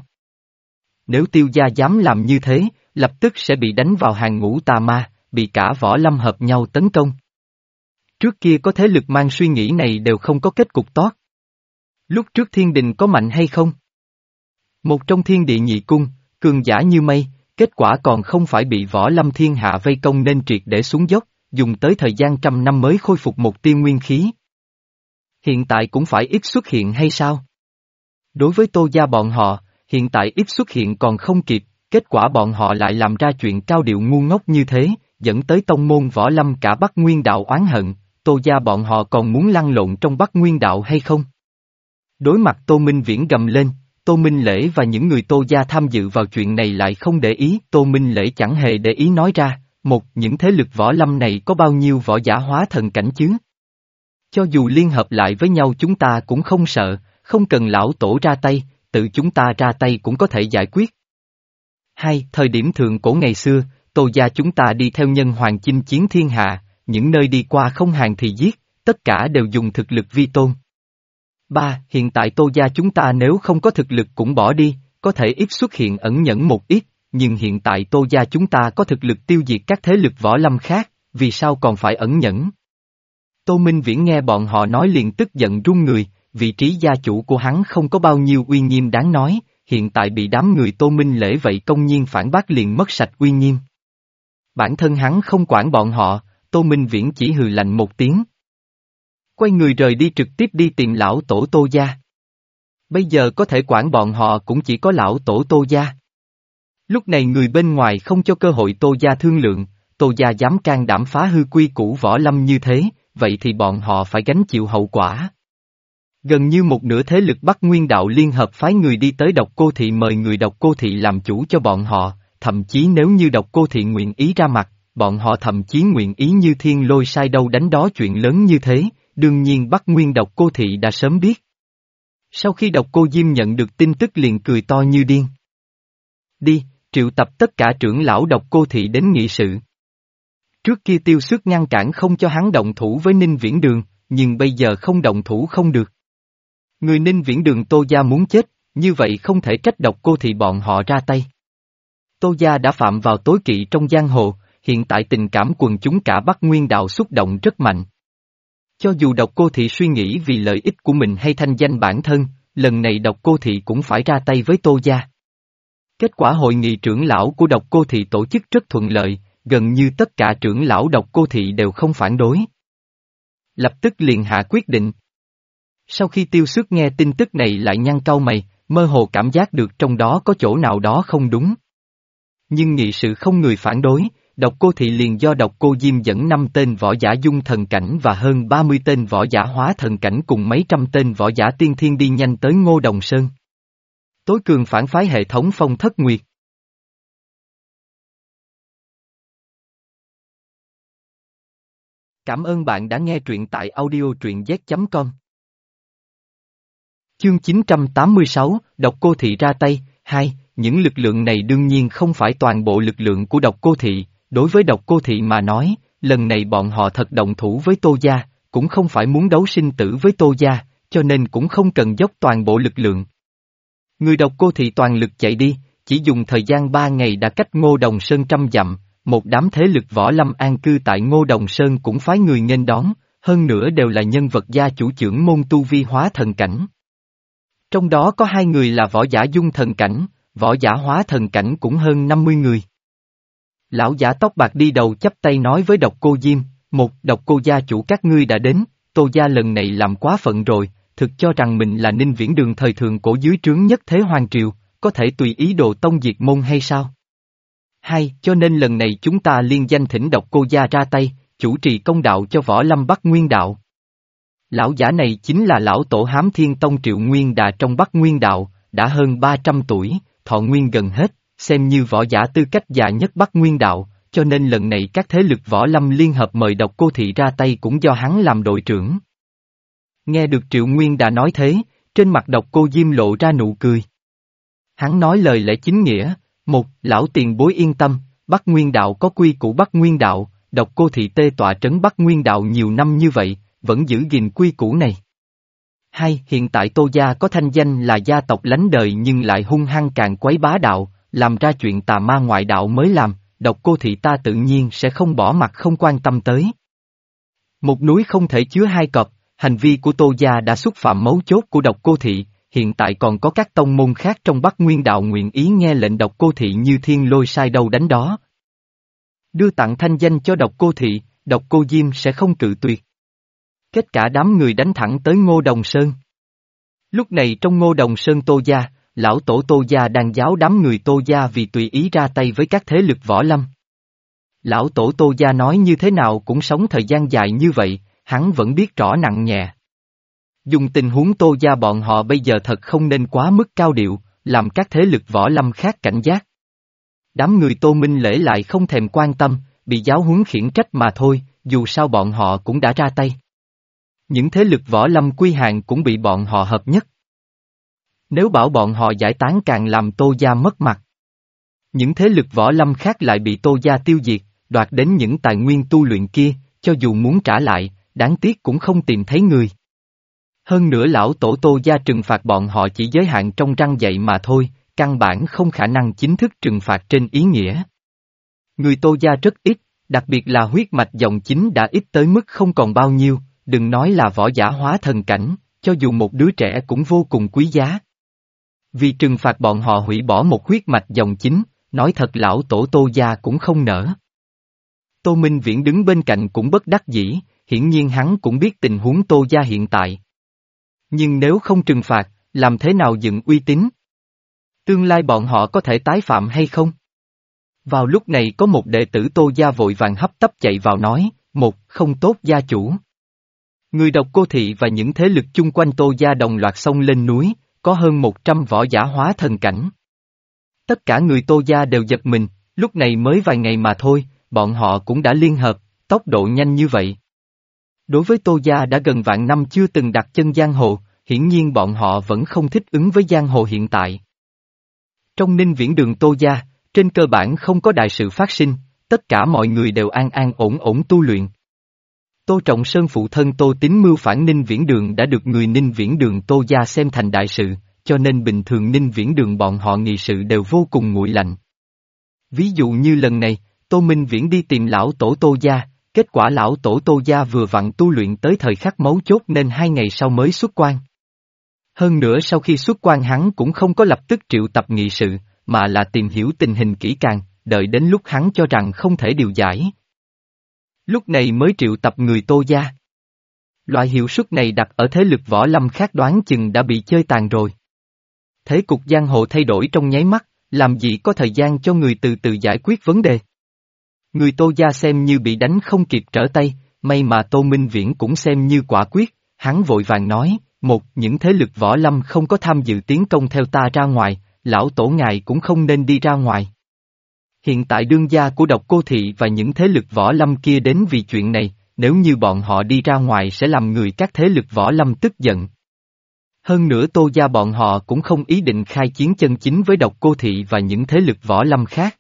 Nếu Tiêu gia dám làm như thế, lập tức sẽ bị đánh vào hàng ngũ tà ma, bị cả võ lâm hợp nhau tấn công. Trước kia có thế lực mang suy nghĩ này đều không có kết cục tốt. Lúc trước thiên đình có mạnh hay không? Một trong thiên địa nhị cung, cường giả như mây, kết quả còn không phải bị võ lâm thiên hạ vây công nên triệt để xuống dốc, dùng tới thời gian trăm năm mới khôi phục một tia nguyên khí. Hiện tại cũng phải ít xuất hiện hay sao? Đối với Tô gia bọn họ, hiện tại ít xuất hiện còn không kịp, kết quả bọn họ lại làm ra chuyện cao điệu ngu ngốc như thế, dẫn tới tông môn võ lâm cả Bắc Nguyên đạo oán hận, Tô gia bọn họ còn muốn lăn lộn trong Bắc Nguyên đạo hay không? Đối mặt Tô Minh Viễn gầm lên, Tô Minh Lễ và những người Tô gia tham dự vào chuyện này lại không để ý, Tô Minh Lễ chẳng hề để ý nói ra, một, những thế lực võ lâm này có bao nhiêu võ giả hóa thần cảnh chứ? Cho dù liên hợp lại với nhau chúng ta cũng không sợ, không cần lão tổ ra tay, tự chúng ta ra tay cũng có thể giải quyết. Hai, thời điểm thượng cổ ngày xưa, Tô gia chúng ta đi theo nhân hoàng chinh chiến thiên hạ, những nơi đi qua không hàng thì giết, tất cả đều dùng thực lực vi tôn. Ba, hiện tại Tô gia chúng ta nếu không có thực lực cũng bỏ đi, có thể ít xuất hiện ẩn nhẫn một ít, nhưng hiện tại Tô gia chúng ta có thực lực tiêu diệt các thế lực võ lâm khác, vì sao còn phải ẩn nhẫn? Tô Minh Viễn nghe bọn họ nói liền tức giận run người, vị trí gia chủ của hắn không có bao nhiêu uy nghiêm đáng nói, hiện tại bị đám người Tô Minh Lễ vậy công nhiên phản bác liền mất sạch uy nghiêm. Bản thân hắn không quản bọn họ, Tô Minh Viễn chỉ hừ lạnh một tiếng. Quay người rời đi trực tiếp đi tìm lão tổ Tô gia. Bây giờ có thể quản bọn họ cũng chỉ có lão tổ Tô gia. Lúc này người bên ngoài không cho cơ hội Tô gia thương lượng, Tô gia dám can đảm phá hư quy củ võ lâm như thế, vậy thì bọn họ phải gánh chịu hậu quả. Gần như một nửa thế lực Bắc Nguyên đạo liên hợp phái người đi tới Độc Cô Thị mời người Độc Cô Thị làm chủ cho bọn họ, thậm chí nếu như Độc Cô Thị nguyện ý ra mặt, bọn họ thậm chí nguyện ý như thiên lôi sai đâu đánh đó chuyện lớn như thế, đương nhiên Bắc Nguyên Độc Cô Thị đã sớm biết. Sau khi Độc Cô Diêm nhận được tin tức liền cười to như điên. Đi, triệu tập tất cả trưởng lão Độc Cô Thị đến nghị sự. Trước kia Tiêu Xước ngăn cản không cho hắn động thủ với Ninh Viễn Đường, nhưng bây giờ không động thủ không được. Người Ninh Viễn Đường Tô gia muốn chết, như vậy không thể trách Độc Cô Thị bọn họ ra tay. Tô gia đã phạm vào tối kỵ trong giang hồ, hiện tại tình cảm quần chúng cả Bắc Nguyên đạo xúc động rất mạnh. Cho dù Độc Cô Thị suy nghĩ vì lợi ích của mình hay thanh danh bản thân, lần này Độc Cô Thị cũng phải ra tay với Tô gia. Kết quả hội nghị trưởng lão của Độc Cô Thị tổ chức rất thuận lợi, gần như tất cả trưởng lão Độc Cô Thị đều không phản đối. Lập tức liền hạ quyết định. Sau khi Tiêu Xước nghe tin tức này lại nhăn cau mày, mơ hồ cảm giác được trong đó có chỗ nào đó không đúng. Nhưng nghị sự không người phản đối, Độc Cô Thị liền do Độc Cô Diêm dẫn năm tên võ giả dung thần cảnh và hơn ba mươi tên võ giả hóa thần cảnh cùng mấy trăm tên võ giả tiên thiên đi nhanh tới Ngô Đồng Sơn. Tối cường phản phái hệ thống Phong Thất Nguyệt. Cảm ơn bạn đã nghe truyện tại audio truyện z chấm com. Chương chín trăm tám mươi sáu, Độc Cô Thị ra tay. Hai, những lực lượng này đương nhiên không phải toàn bộ lực lượng của Độc Cô Thị, đối với Độc Cô Thị mà nói, lần này bọn họ thật động thủ với Tô gia, cũng không phải muốn đấu sinh tử với Tô gia, cho nên cũng không cần dốc toàn bộ lực lượng. Người Độc Cô Thị toàn lực chạy đi, chỉ dùng thời gian ba ngày đã cách Ngô Đồng Sơn trăm dặm, một đám thế lực võ lâm an cư tại Ngô Đồng Sơn cũng phái người nghênh đón, hơn nữa đều là nhân vật gia chủ trưởng môn tu vi hóa thần cảnh. Trong đó có hai người là võ giả dung thần cảnh, võ giả hóa thần cảnh cũng hơn năm mươi người. Lão giả tóc bạc đi đầu chắp tay nói với Độc Cô Diêm, một, Độc Cô gia chủ các ngươi đã đến, Tô gia lần này làm quá phận rồi, thực cho rằng mình là Ninh Viễn Đường thời thượng cổ dưới trướng nhất thế hoàng triều, có thể tùy ý đồ tông diệt môn hay sao? Hai, cho nên lần này chúng ta liên danh thỉnh Độc Cô gia ra tay, chủ trì công đạo cho võ lâm Bắc Nguyên đạo. Lão giả này chính là lão tổ Hám Thiên Tông Triệu Nguyên Đà trong Bắc Nguyên đạo, đã hơn ba trăm tuổi, thọ nguyên gần hết, xem như võ giả tư cách già nhất Bắc Nguyên đạo, cho nên lần này các thế lực võ lâm liên hợp mời Độc Cô Thị ra tay cũng do hắn làm đội trưởng. Nghe được Triệu Nguyên Đà nói thế, trên mặt Độc Cô Diêm lộ ra nụ cười. Hắn nói lời lẽ chính nghĩa, một, lão tiền bối yên tâm, Bắc Nguyên đạo có quy củ Bắc Nguyên đạo, Độc Cô Thị tê tọa trấn Bắc Nguyên đạo nhiều năm như vậy, vẫn giữ gìn quy củ này. Hai, hiện tại Tô gia có thanh danh là gia tộc lánh đời nhưng lại hung hăng càng quấy bá đạo, làm ra chuyện tà ma ngoại đạo mới làm, Độc Cô Thị ta tự nhiên sẽ không bỏ mặt không quan tâm tới. Một núi không thể chứa hai cọp, hành vi của Tô gia đã xúc phạm mấu chốt của Độc Cô Thị, hiện tại còn có các tông môn khác trong Bắc Nguyên đạo nguyện ý nghe lệnh Độc Cô Thị như thiên lôi sai đâu đánh đó. Đưa tặng thanh danh cho Độc Cô Thị, Độc Cô Diêm sẽ không cự tuyệt. Kết cả đám người đánh thẳng tới Ngô Đồng Sơn. Lúc này trong Ngô Đồng Sơn Tô gia, lão tổ Tô gia đang giáo đám người Tô gia vì tùy ý ra tay với các thế lực võ lâm. Lão tổ Tô gia nói như thế nào cũng sống thời gian dài như vậy, hắn vẫn biết rõ nặng nhẹ. Dùng tình huống Tô gia bọn họ bây giờ thật không nên quá mức cao điệu, làm các thế lực võ lâm khác cảnh giác. Đám người Tô Minh Lễ lại không thèm quan tâm, bị giáo huấn khiển trách mà thôi, dù sao bọn họ cũng đã ra tay. Những thế lực võ lâm quy hàng cũng bị bọn họ hợp nhất. Nếu bảo bọn họ giải tán càng làm Tô gia mất mặt. Những thế lực võ lâm khác lại bị Tô gia tiêu diệt, đoạt đến những tài nguyên tu luyện kia, cho dù muốn trả lại, đáng tiếc cũng không tìm thấy người. Hơn nữa lão tổ Tô gia trừng phạt bọn họ chỉ giới hạn trong răn dạy mà thôi, căn bản không khả năng chính thức trừng phạt trên ý nghĩa. Người Tô gia rất ít, đặc biệt là huyết mạch dòng chính đã ít tới mức không còn bao nhiêu, đừng nói là võ giả hóa thần cảnh, cho dù một đứa trẻ cũng vô cùng quý giá. Vì trừng phạt bọn họ hủy bỏ một huyết mạch dòng chính, nói thật lão tổ Tô gia cũng không nỡ. Tô Minh Viễn đứng bên cạnh cũng bất đắc dĩ, hiển nhiên hắn cũng biết tình huống Tô gia hiện tại. Nhưng nếu không trừng phạt, làm thế nào dựng uy tín? Tương lai bọn họ có thể tái phạm hay không? Vào lúc này có một đệ tử Tô gia vội vàng hấp tấp chạy vào nói, một, không tốt gia chủ. Người Độc Cô Thị và những thế lực chung quanh Tô gia đồng loạt xông lên núi, có hơn một trăm võ giả hóa thần cảnh. Tất cả người Tô gia đều giật mình, lúc này mới vài ngày mà thôi, bọn họ cũng đã liên hợp, tốc độ nhanh như vậy. Đối với Tô gia đã gần vạn năm chưa từng đặt chân giang hồ, hiển nhiên bọn họ vẫn không thích ứng với giang hồ hiện tại. Trong Ninh Viễn Đường Tô gia, trên cơ bản không có đại sự phát sinh, tất cả mọi người đều an an ổn ổn tu luyện. Tô Trọng Sơn phụ thân Tô Tín mưu phản Ninh Viễn Đường đã được người Ninh Viễn Đường Tô gia xem thành đại sự, cho nên bình thường Ninh Viễn Đường bọn họ nghị sự đều vô cùng nguội lạnh. Ví dụ như lần này, Tô Minh Viễn đi tìm lão tổ Tô gia, kết quả lão tổ Tô gia vừa vặn tu luyện tới thời khắc mấu chốt nên hai ngày sau mới xuất quan. Hơn nữa sau khi xuất quan hắn cũng không có lập tức triệu tập nghị sự, mà là tìm hiểu tình hình kỹ càng, đợi đến lúc hắn cho rằng không thể điều giải. Lúc này mới triệu tập người Tô gia. Loại hiệu suất này đặt ở thế lực võ lâm khác đoán chừng đã bị chơi tàn rồi. Thế cục giang hồ thay đổi trong nháy mắt, làm gì có thời gian cho người từ từ giải quyết vấn đề. Người Tô gia xem như bị đánh không kịp trở tay, may mà Tô Minh Viễn cũng xem như quả quyết, hắn vội vàng nói, một, những thế lực võ lâm không có tham dự tiến công theo ta ra ngoài, lão tổ ngài cũng không nên đi ra ngoài. Hiện tại đương gia của Độc Cô Thị và những thế lực võ lâm kia đến vì chuyện này, nếu như bọn họ đi ra ngoài sẽ làm người các thế lực võ lâm tức giận. Hơn nữa Tô gia bọn họ cũng không ý định khai chiến chân chính với Độc Cô Thị và những thế lực võ lâm khác.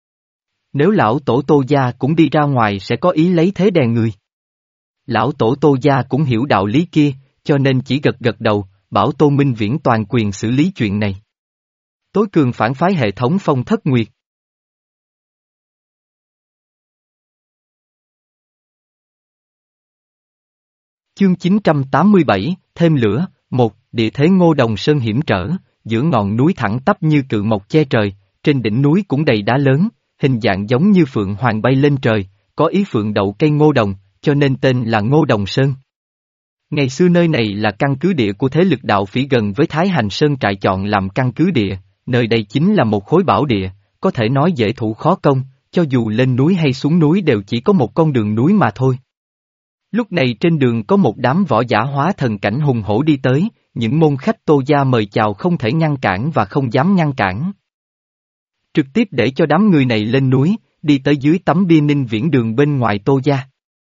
Nếu lão tổ Tô gia cũng đi ra ngoài sẽ có ý lấy thế đè người. Lão tổ Tô gia cũng hiểu đạo lý kia, cho nên chỉ gật gật đầu, bảo Tô Minh Viễn toàn quyền xử lý chuyện này. Tối cường phản phái hệ thống Phong Thất Nguyệt. Chương chín trăm tám mươi bảy, thêm lửa, một, địa thế Ngô Đồng Sơn hiểm trở, giữa ngọn núi thẳng tắp như cự mộc che trời, trên đỉnh núi cũng đầy đá lớn, hình dạng giống như phượng hoàng bay lên trời, có ý phượng đậu cây ngô đồng, cho nên tên là Ngô Đồng Sơn. Ngày xưa nơi này là căn cứ địa của thế lực đạo phỉ gần với Thái Hành Sơn trại chọn làm căn cứ địa, nơi đây chính là một khối bảo địa, có thể nói dễ thủ khó công, cho dù lên núi hay xuống núi đều chỉ có một con đường núi mà thôi. Lúc này trên đường có một đám võ giả hóa thần cảnh hùng hổ đi tới, những môn khách Tô gia mời chào không thể ngăn cản và không dám ngăn cản. Trực tiếp để cho đám người này lên núi, đi tới dưới tấm bia Ninh Viễn Đường bên ngoài Tô gia.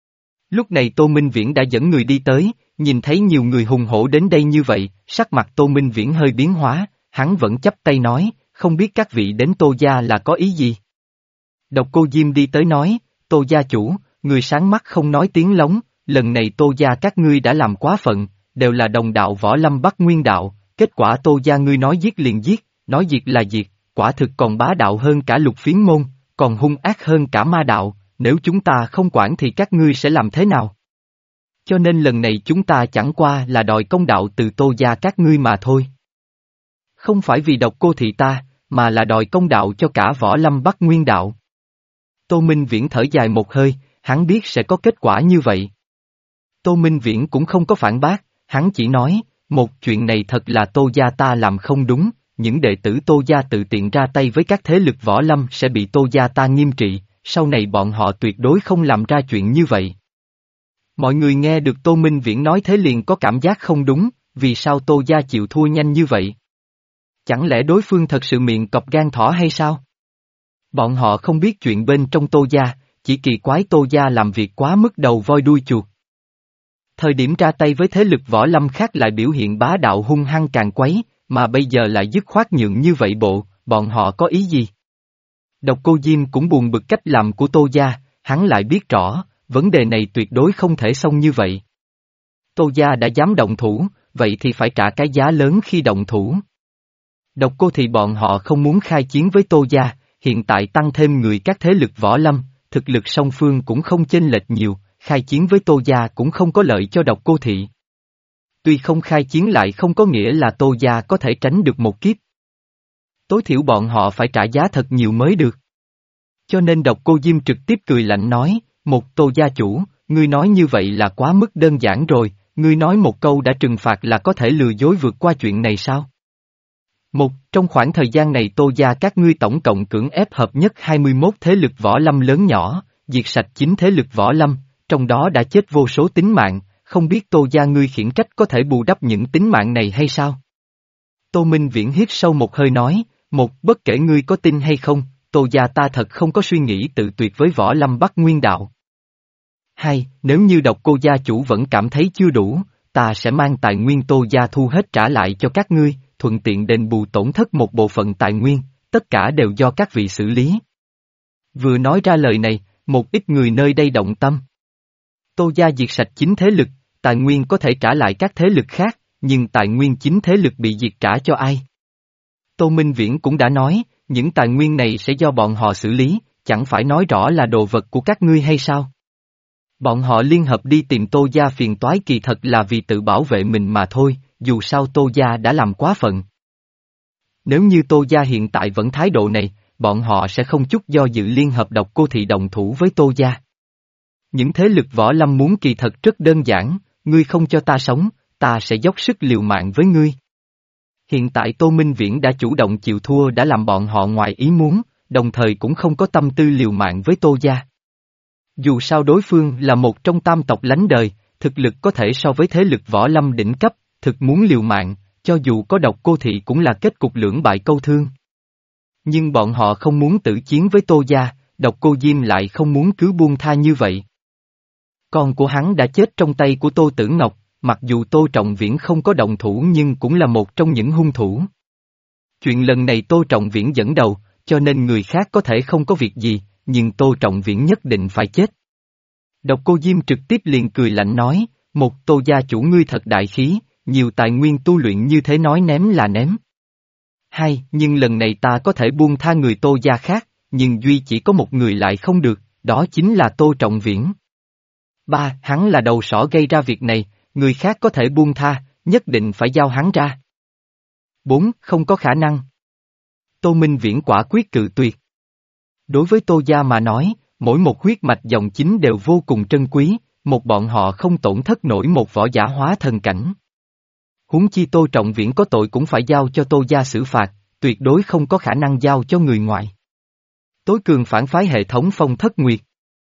Lúc này Tô Minh Viễn đã dẫn người đi tới, nhìn thấy nhiều người hùng hổ đến đây như vậy, sắc mặt Tô Minh Viễn hơi biến hóa, hắn vẫn chắp tay nói, không biết các vị đến Tô gia là có ý gì. Độc Cô Diêm đi tới nói, Tô gia chủ, người sáng mắt không nói tiếng lóng, lần này Tô gia các ngươi đã làm quá phận, đều là đồng đạo võ lâm Bắc Nguyên đạo, kết quả Tô gia ngươi nói giết liền giết, nói diệt là diệt, quả thực còn bá đạo hơn cả Lục Phiến môn, còn hung ác hơn cả ma đạo, nếu chúng ta không quản thì các ngươi sẽ làm thế nào? Cho nên lần này chúng ta chẳng qua là đòi công đạo từ Tô gia các ngươi mà thôi. Không phải vì Độc Cô Thị ta, mà là đòi công đạo cho cả võ lâm Bắc Nguyên đạo. Tô Minh Viễn thở dài một hơi, hắn biết sẽ có kết quả như vậy. Tô Minh Viễn cũng không có phản bác, hắn chỉ nói, một chuyện này thật là Tô gia ta làm không đúng, những đệ tử Tô gia tự tiện ra tay với các thế lực võ lâm sẽ bị Tô gia ta nghiêm trị, sau này bọn họ tuyệt đối không làm ra chuyện như vậy. Mọi người nghe được Tô Minh Viễn nói thế liền có cảm giác không đúng, vì sao Tô gia chịu thua nhanh như vậy? Chẳng lẽ đối phương thật sự miệng cọp gan thỏ hay sao? Bọn họ không biết chuyện bên trong Tô gia, chỉ kỳ quái Tô gia làm việc quá mức đầu voi đuôi chuột. Thời điểm ra tay với thế lực võ lâm khác lại biểu hiện bá đạo hung hăng càng quấy, mà bây giờ lại dứt khoát nhượng như vậy bộ, bọn họ có ý gì? Độc Cô Diêm cũng buồn bực cách làm của Tô gia, hắn lại biết rõ, vấn đề này tuyệt đối không thể xong như vậy. Tô gia đã dám động thủ, vậy thì phải trả cái giá lớn khi động thủ. Độc Cô thì bọn họ không muốn khai chiến với Tô gia, hiện tại tăng thêm người các thế lực võ lâm, thực lực song phương cũng không chênh lệch nhiều, khai chiến với Tô gia cũng không có lợi cho Độc Cô thị. Tuy không khai chiến lại không có nghĩa là Tô gia có thể tránh được một kiếp. Tối thiểu bọn họ phải trả giá thật nhiều mới được. Cho nên Độc Cô Diêm trực tiếp cười lạnh nói, một Tô gia chủ, ngươi nói như vậy là quá mức đơn giản rồi, ngươi nói một câu đã trừng phạt là có thể lừa dối vượt qua chuyện này sao? Một, trong khoảng thời gian này Tô gia các ngươi tổng cộng cưỡng ép hợp nhất hai mươi mốt thế lực võ lâm lớn nhỏ, diệt sạch chín thế lực võ lâm, trong đó đã chết vô số tính mạng, không biết Tô gia ngươi khiển trách có thể bù đắp những tính mạng này hay sao? Tô Minh Viễn hít sâu một hơi nói, một, bất kể ngươi có tin hay không, Tô gia ta thật không có suy nghĩ tự tuyệt với võ lâm Bắc Nguyên đạo. Hai, nếu như Độc Cô gia chủ vẫn cảm thấy chưa đủ, ta sẽ mang tài nguyên Tô gia thu hết trả lại cho các ngươi, thuận tiện đền bù tổn thất một bộ phận tài nguyên, tất cả đều do các vị xử lý. Vừa nói ra lời này, một ít người nơi đây động tâm. Tô gia diệt sạch chín thế lực, tài nguyên có thể trả lại các thế lực khác, nhưng tài nguyên chín thế lực bị diệt trả cho ai? Tô Minh Viễn cũng đã nói, những tài nguyên này sẽ do bọn họ xử lý, chẳng phải nói rõ là đồ vật của các ngươi hay sao? Bọn họ liên hợp đi tìm Tô gia phiền toái kỳ thật là vì tự bảo vệ mình mà thôi, dù sao Tô gia đã làm quá phận. Nếu như Tô gia hiện tại vẫn thái độ này, bọn họ sẽ không chút do dự liên hợp Độc Cô thị đồng thủ với Tô gia. Những thế lực võ lâm muốn kỳ thật rất đơn giản, ngươi không cho ta sống, ta sẽ dốc sức liều mạng với ngươi. Hiện tại Tô Minh Viễn đã chủ động chịu thua đã làm bọn họ ngoài ý muốn, đồng thời cũng không có tâm tư liều mạng với Tô gia. Dù sao đối phương là một trong tam tộc lánh đời, thực lực có thể so với thế lực võ lâm đỉnh cấp, thực muốn liều mạng, cho dù có Độc Cô thị cũng là kết cục lưỡng bại câu thương. Nhưng bọn họ không muốn tử chiến với Tô gia, Độc Cô Diêm lại không muốn cứ buông tha như vậy. Con của hắn đã chết trong tay của Tô Tử Ngọc, mặc dù Tô Trọng Viễn không có động thủ nhưng cũng là một trong những hung thủ. Chuyện lần này Tô Trọng Viễn dẫn đầu, cho nên người khác có thể không có việc gì, nhưng Tô Trọng Viễn nhất định phải chết. Độc Cô Diêm trực tiếp liền cười lạnh nói, một Tô gia chủ ngươi thật đại khí, nhiều tài nguyên tu luyện như thế nói ném là ném. Hai, nhưng lần này ta có thể buông tha người Tô gia khác, nhưng duy chỉ có một người lại không được, đó chính là Tô Trọng Viễn. Ba, hắn là đầu sỏ gây ra việc này, người khác có thể buông tha, nhất định phải giao hắn ra. Bốn, không có khả năng. Tô Minh Viễn quả quyết cự tuyệt. Đối với Tô gia mà nói, mỗi một huyết mạch dòng chính đều vô cùng trân quý, một bọn họ không tổn thất nổi một võ giả hóa thần cảnh. Huống chi Tô Trọng Viễn có tội cũng phải giao cho Tô gia xử phạt, tuyệt đối không có khả năng giao cho người ngoài. Tối cường phản phái hệ thống Phong Thất Nguyệt.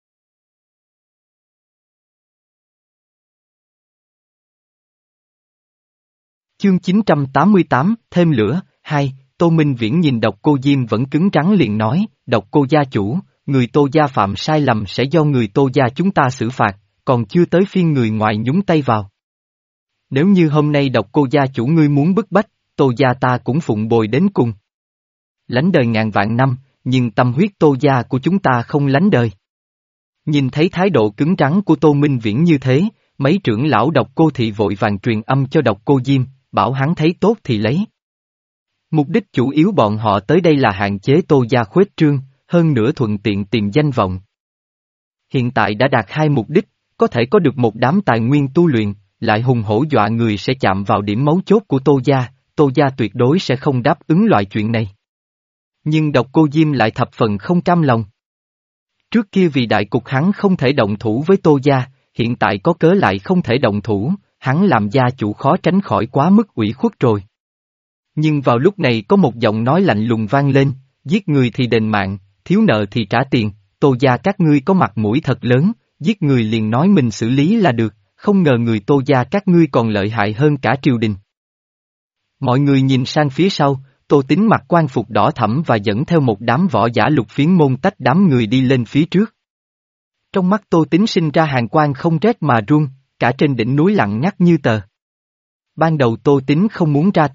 Chương chín trăm tám mươi tám, thêm lửa, hai, Tô Minh Viễn nhìn Độc Cô Diêm vẫn cứng rắn liền nói, Độc Cô gia chủ, người Tô gia phạm sai lầm sẽ do người Tô gia chúng ta xử phạt, còn chưa tới phiên người ngoài nhúng tay vào. Nếu như hôm nay Độc Cô gia chủ ngươi muốn bức bách, Tô gia ta cũng phụng bồi đến cùng. Lánh đời ngàn vạn năm, nhưng tâm huyết Tô gia của chúng ta không lánh đời. Nhìn thấy thái độ cứng rắn của Tô Minh Viễn như thế, mấy trưởng lão Độc Cô thị vội vàng truyền âm cho Độc Cô Diêm, bảo hắn thấy tốt thì lấy. Mục đích chủ yếu bọn họ tới đây là hạn chế Tô gia khuếch trương, hơn nữa thuận tiện tìm danh vọng. Hiện tại đã đạt hai mục đích, có thể có được một đám tài nguyên tu luyện, lại hùng hổ dọa người sẽ chạm vào điểm mấu chốt của Tô gia, Tô gia tuyệt đối sẽ không đáp ứng loại chuyện này. Nhưng Độc Cô Diêm lại thập phần không cam lòng. Trước kia vì đại cục hắn không thể động thủ với Tô gia, hiện tại có cớ lại không thể động thủ, hắn làm gia chủ khó tránh khỏi quá mức ủy khuất rồi. Nhưng vào lúc này có một giọng nói lạnh lùng vang lên, giết người thì đền mạng, thiếu nợ thì trả tiền, Tô gia các ngươi có mặt mũi thật lớn, giết người liền nói mình xử lý là được, không ngờ người Tô gia các ngươi còn lợi hại hơn cả triều đình. Mọi người nhìn sang phía sau, Tô Tín mặc quan phục đỏ thẫm và dẫn theo một đám võ giả lục phiến môn tách đám người đi lên phía trước. Trong mắt Tô Tín sinh ra hàn quang không rét mà run, cả trên đỉnh núi lặng ngắt như tờ. Ban đầu Tô Tín không muốn ra tay,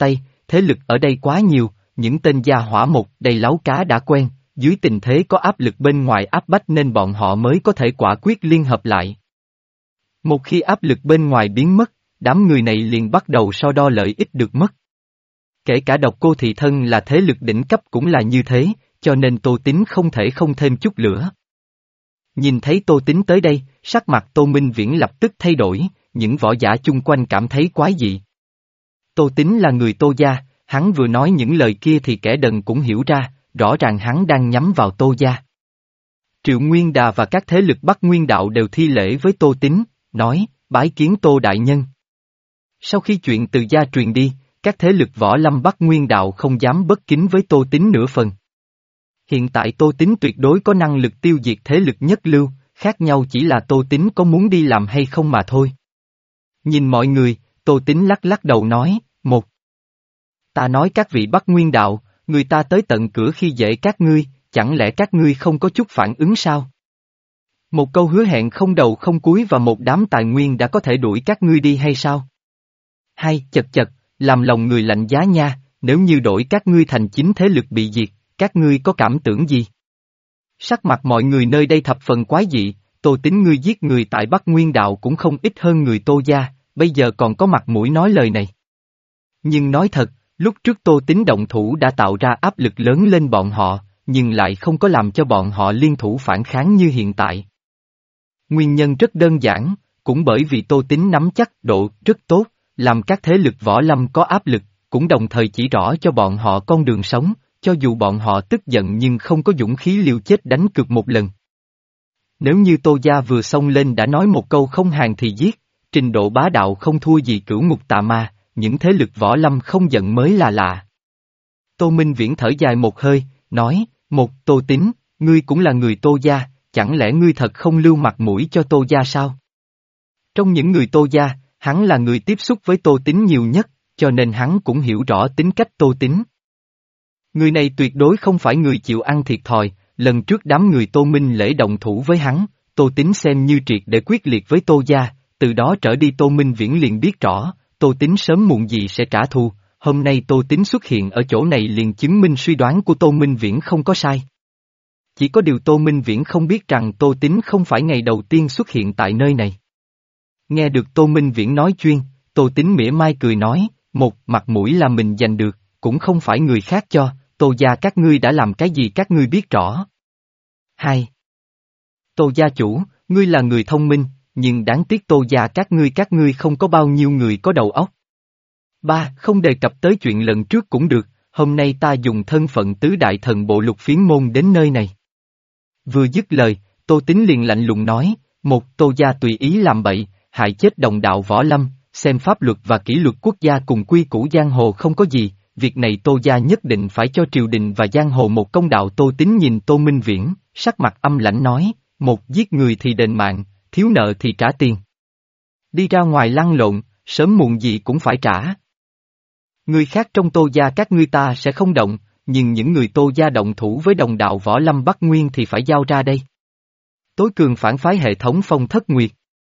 thế lực ở đây quá nhiều, những tên gia hỏa một đầy láu cá đã quen, dưới tình thế có áp lực bên ngoài áp bách nên bọn họ mới có thể quả quyết liên hợp lại. Một khi áp lực bên ngoài biến mất, đám người này liền bắt đầu so đo lợi ích được mất. Kể cả Độc Cô Thị Thân là thế lực đỉnh cấp cũng là như thế, cho nên Tô Tín không thể không thêm chút lửa. Nhìn thấy Tô Tín tới đây, sắc mặt Tô Minh Viễn lập tức thay đổi, những võ giả chung quanh cảm thấy quái dị. Tô Tín là người Tô gia, hắn vừa nói những lời kia thì kẻ đần cũng hiểu ra, rõ ràng hắn đang nhắm vào Tô gia. Triệu Nguyên Đà và các thế lực Bắc Nguyên Đạo đều thi lễ với Tô Tín, nói, bái kiến Tô Đại Nhân. Sau khi chuyện từ gia truyền đi, các thế lực võ lâm Bắc Nguyên Đạo không dám bất kính với Tô Tín nửa phần. Hiện tại Tô Tín tuyệt đối có năng lực tiêu diệt thế lực nhất lưu, khác nhau chỉ là Tô Tín có muốn đi làm hay không mà thôi. Nhìn mọi người, Tô Tín lắc lắc đầu nói, một. Ta nói các vị Bắc Nguyên Đạo, người ta tới tận cửa khi dễ các ngươi, chẳng lẽ các ngươi không có chút phản ứng sao? Một câu hứa hẹn không đầu không cuối và một đám tài nguyên đã có thể đuổi các ngươi đi hay sao? Hai, chật chật, làm lòng người lạnh giá nha, nếu như đổi các ngươi thành chính thế lực bị diệt, các ngươi có cảm tưởng gì? Sắc mặt mọi người nơi đây thập phần quái dị, Tô Tín ngươi giết người tại Bắc Nguyên Đạo cũng không ít hơn người Tô gia, bây giờ còn có mặt mũi nói lời này. Nhưng nói thật, lúc trước Tô Tín động thủ đã tạo ra áp lực lớn lên bọn họ, nhưng lại không có làm cho bọn họ liên thủ phản kháng như hiện tại. Nguyên nhân rất đơn giản, cũng bởi vì Tô Tín nắm chắc độ rất tốt, làm các thế lực võ lâm có áp lực, cũng đồng thời chỉ rõ cho bọn họ con đường sống, cho dù bọn họ tức giận nhưng không có dũng khí liều chết đánh cược một lần. Nếu như Tô gia vừa xông lên đã nói một câu không hàng thì giết, trình độ bá đạo không thua gì cửu ngục tà ma, những thế lực võ lâm không giận mới là lạ. Tô Minh Viễn thở dài một hơi, nói, một, Tô Tín, ngươi cũng là người Tô gia, chẳng lẽ ngươi thật không lưu mặt mũi cho Tô gia sao? Trong những người Tô gia, hắn là người tiếp xúc với Tô Tín nhiều nhất, cho nên hắn cũng hiểu rõ tính cách Tô Tín. Người này tuyệt đối không phải người chịu ăn thiệt thòi, lần trước đám người Tô Minh Lễ động thủ với hắn, Tô Tín xem như triệt để quyết liệt với Tô gia, từ đó trở đi Tô Minh Viễn liền biết rõ, Tô Tín sớm muộn gì sẽ trả thù, hôm nay Tô Tín xuất hiện ở chỗ này liền chứng minh suy đoán của Tô Minh Viễn không có sai. Chỉ có điều Tô Minh Viễn không biết rằng Tô Tín không phải ngày đầu tiên xuất hiện tại nơi này. Nghe được Tô Minh Viễn nói chuyên, Tô Tín mỉa mai cười nói, một, mặt mũi là mình giành được, cũng không phải người khác cho, Tô gia các ngươi đã làm cái gì các ngươi biết rõ. Hai. Tô gia chủ, ngươi là người thông minh, nhưng đáng tiếc Tô gia các ngươi các ngươi không có bao nhiêu người có đầu óc. Ba, không đề cập tới chuyện lần trước cũng được, hôm nay ta dùng thân phận tứ đại thần bộ lục phiến môn đến nơi này. Vừa dứt lời, Tô Tín liền lạnh lùng nói, một, Tô gia tùy ý làm bậy, hại chết đồng đạo võ lâm, xem pháp luật và kỷ luật quốc gia cùng quy củ giang hồ không có gì, việc này Tô gia nhất định phải cho triều đình và giang hồ một công đạo. Tô Tín nhìn Tô Minh Viễn, sắc mặt âm lãnh nói, một, giết người thì đền mạng, thiếu nợ thì trả tiền. Đi ra ngoài lăn lộn, sớm muộn gì cũng phải trả. Người khác trong Tô gia các ngươi ta sẽ không động, nhưng những người Tô gia động thủ với đồng đạo võ lâm Bắc Nguyên thì phải giao ra đây. Tối cường phản phái hệ thống Phong Thất Nguyệt.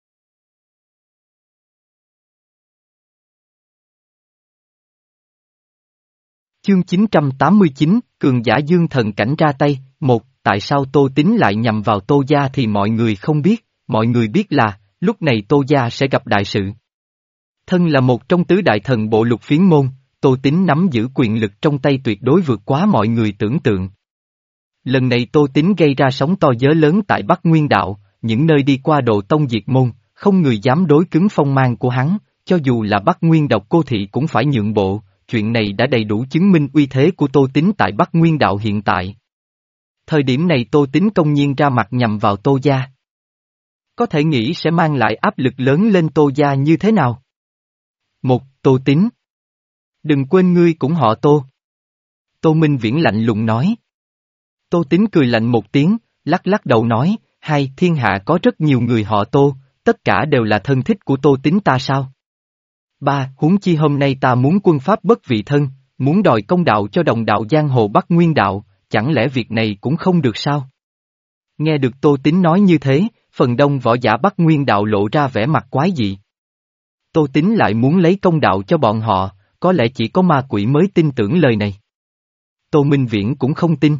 Chương chín trăm tám mươi chín, cường giả dương thần cảnh ra tay, một, tại sao Tô Tín lại nhằm vào Tô gia thì mọi người không biết, mọi người biết là, lúc này Tô gia sẽ gặp đại sự. Thân là một trong tứ đại thần bộ lục phiến môn, Tô Tín nắm giữ quyền lực trong tay tuyệt đối vượt quá mọi người tưởng tượng. Lần này Tô Tín gây ra sóng to gió lớn tại Bắc Nguyên Đạo, những nơi đi qua Độ Tông diệt môn, không người dám đối cứng phong mang của hắn, cho dù là Bắc Nguyên Độc Cô Thị cũng phải nhượng bộ, chuyện này đã đầy đủ chứng minh uy thế của Tô Tín tại Bắc Nguyên Đạo hiện tại. Thời điểm này Tô Tín công nhiên ra mặt nhằm vào Tô gia. Có thể nghĩ sẽ mang lại áp lực lớn lên Tô gia như thế nào? Một, Tô Tín. Đừng quên ngươi cũng họ Tô. Tô Minh Viễn lạnh lùng nói. Tô Tín cười lạnh một tiếng, lắc lắc đầu nói, hai, thiên hạ có rất nhiều người họ Tô, tất cả đều là thân thích của Tô Tín ta sao? Ba, huống chi hôm nay ta muốn quân pháp bất vị thân, muốn đòi công đạo cho đồng đạo giang hồ Bắc Nguyên Đạo, chẳng lẽ việc này cũng không được sao? Nghe được Tô Tín nói như thế, phần đông võ giả Bắc Nguyên Đạo lộ ra vẻ mặt quái dị. Tô Tín lại muốn lấy công đạo cho bọn họ, có lẽ chỉ có ma quỷ mới tin tưởng lời này. Tô Minh Viễn cũng không tin.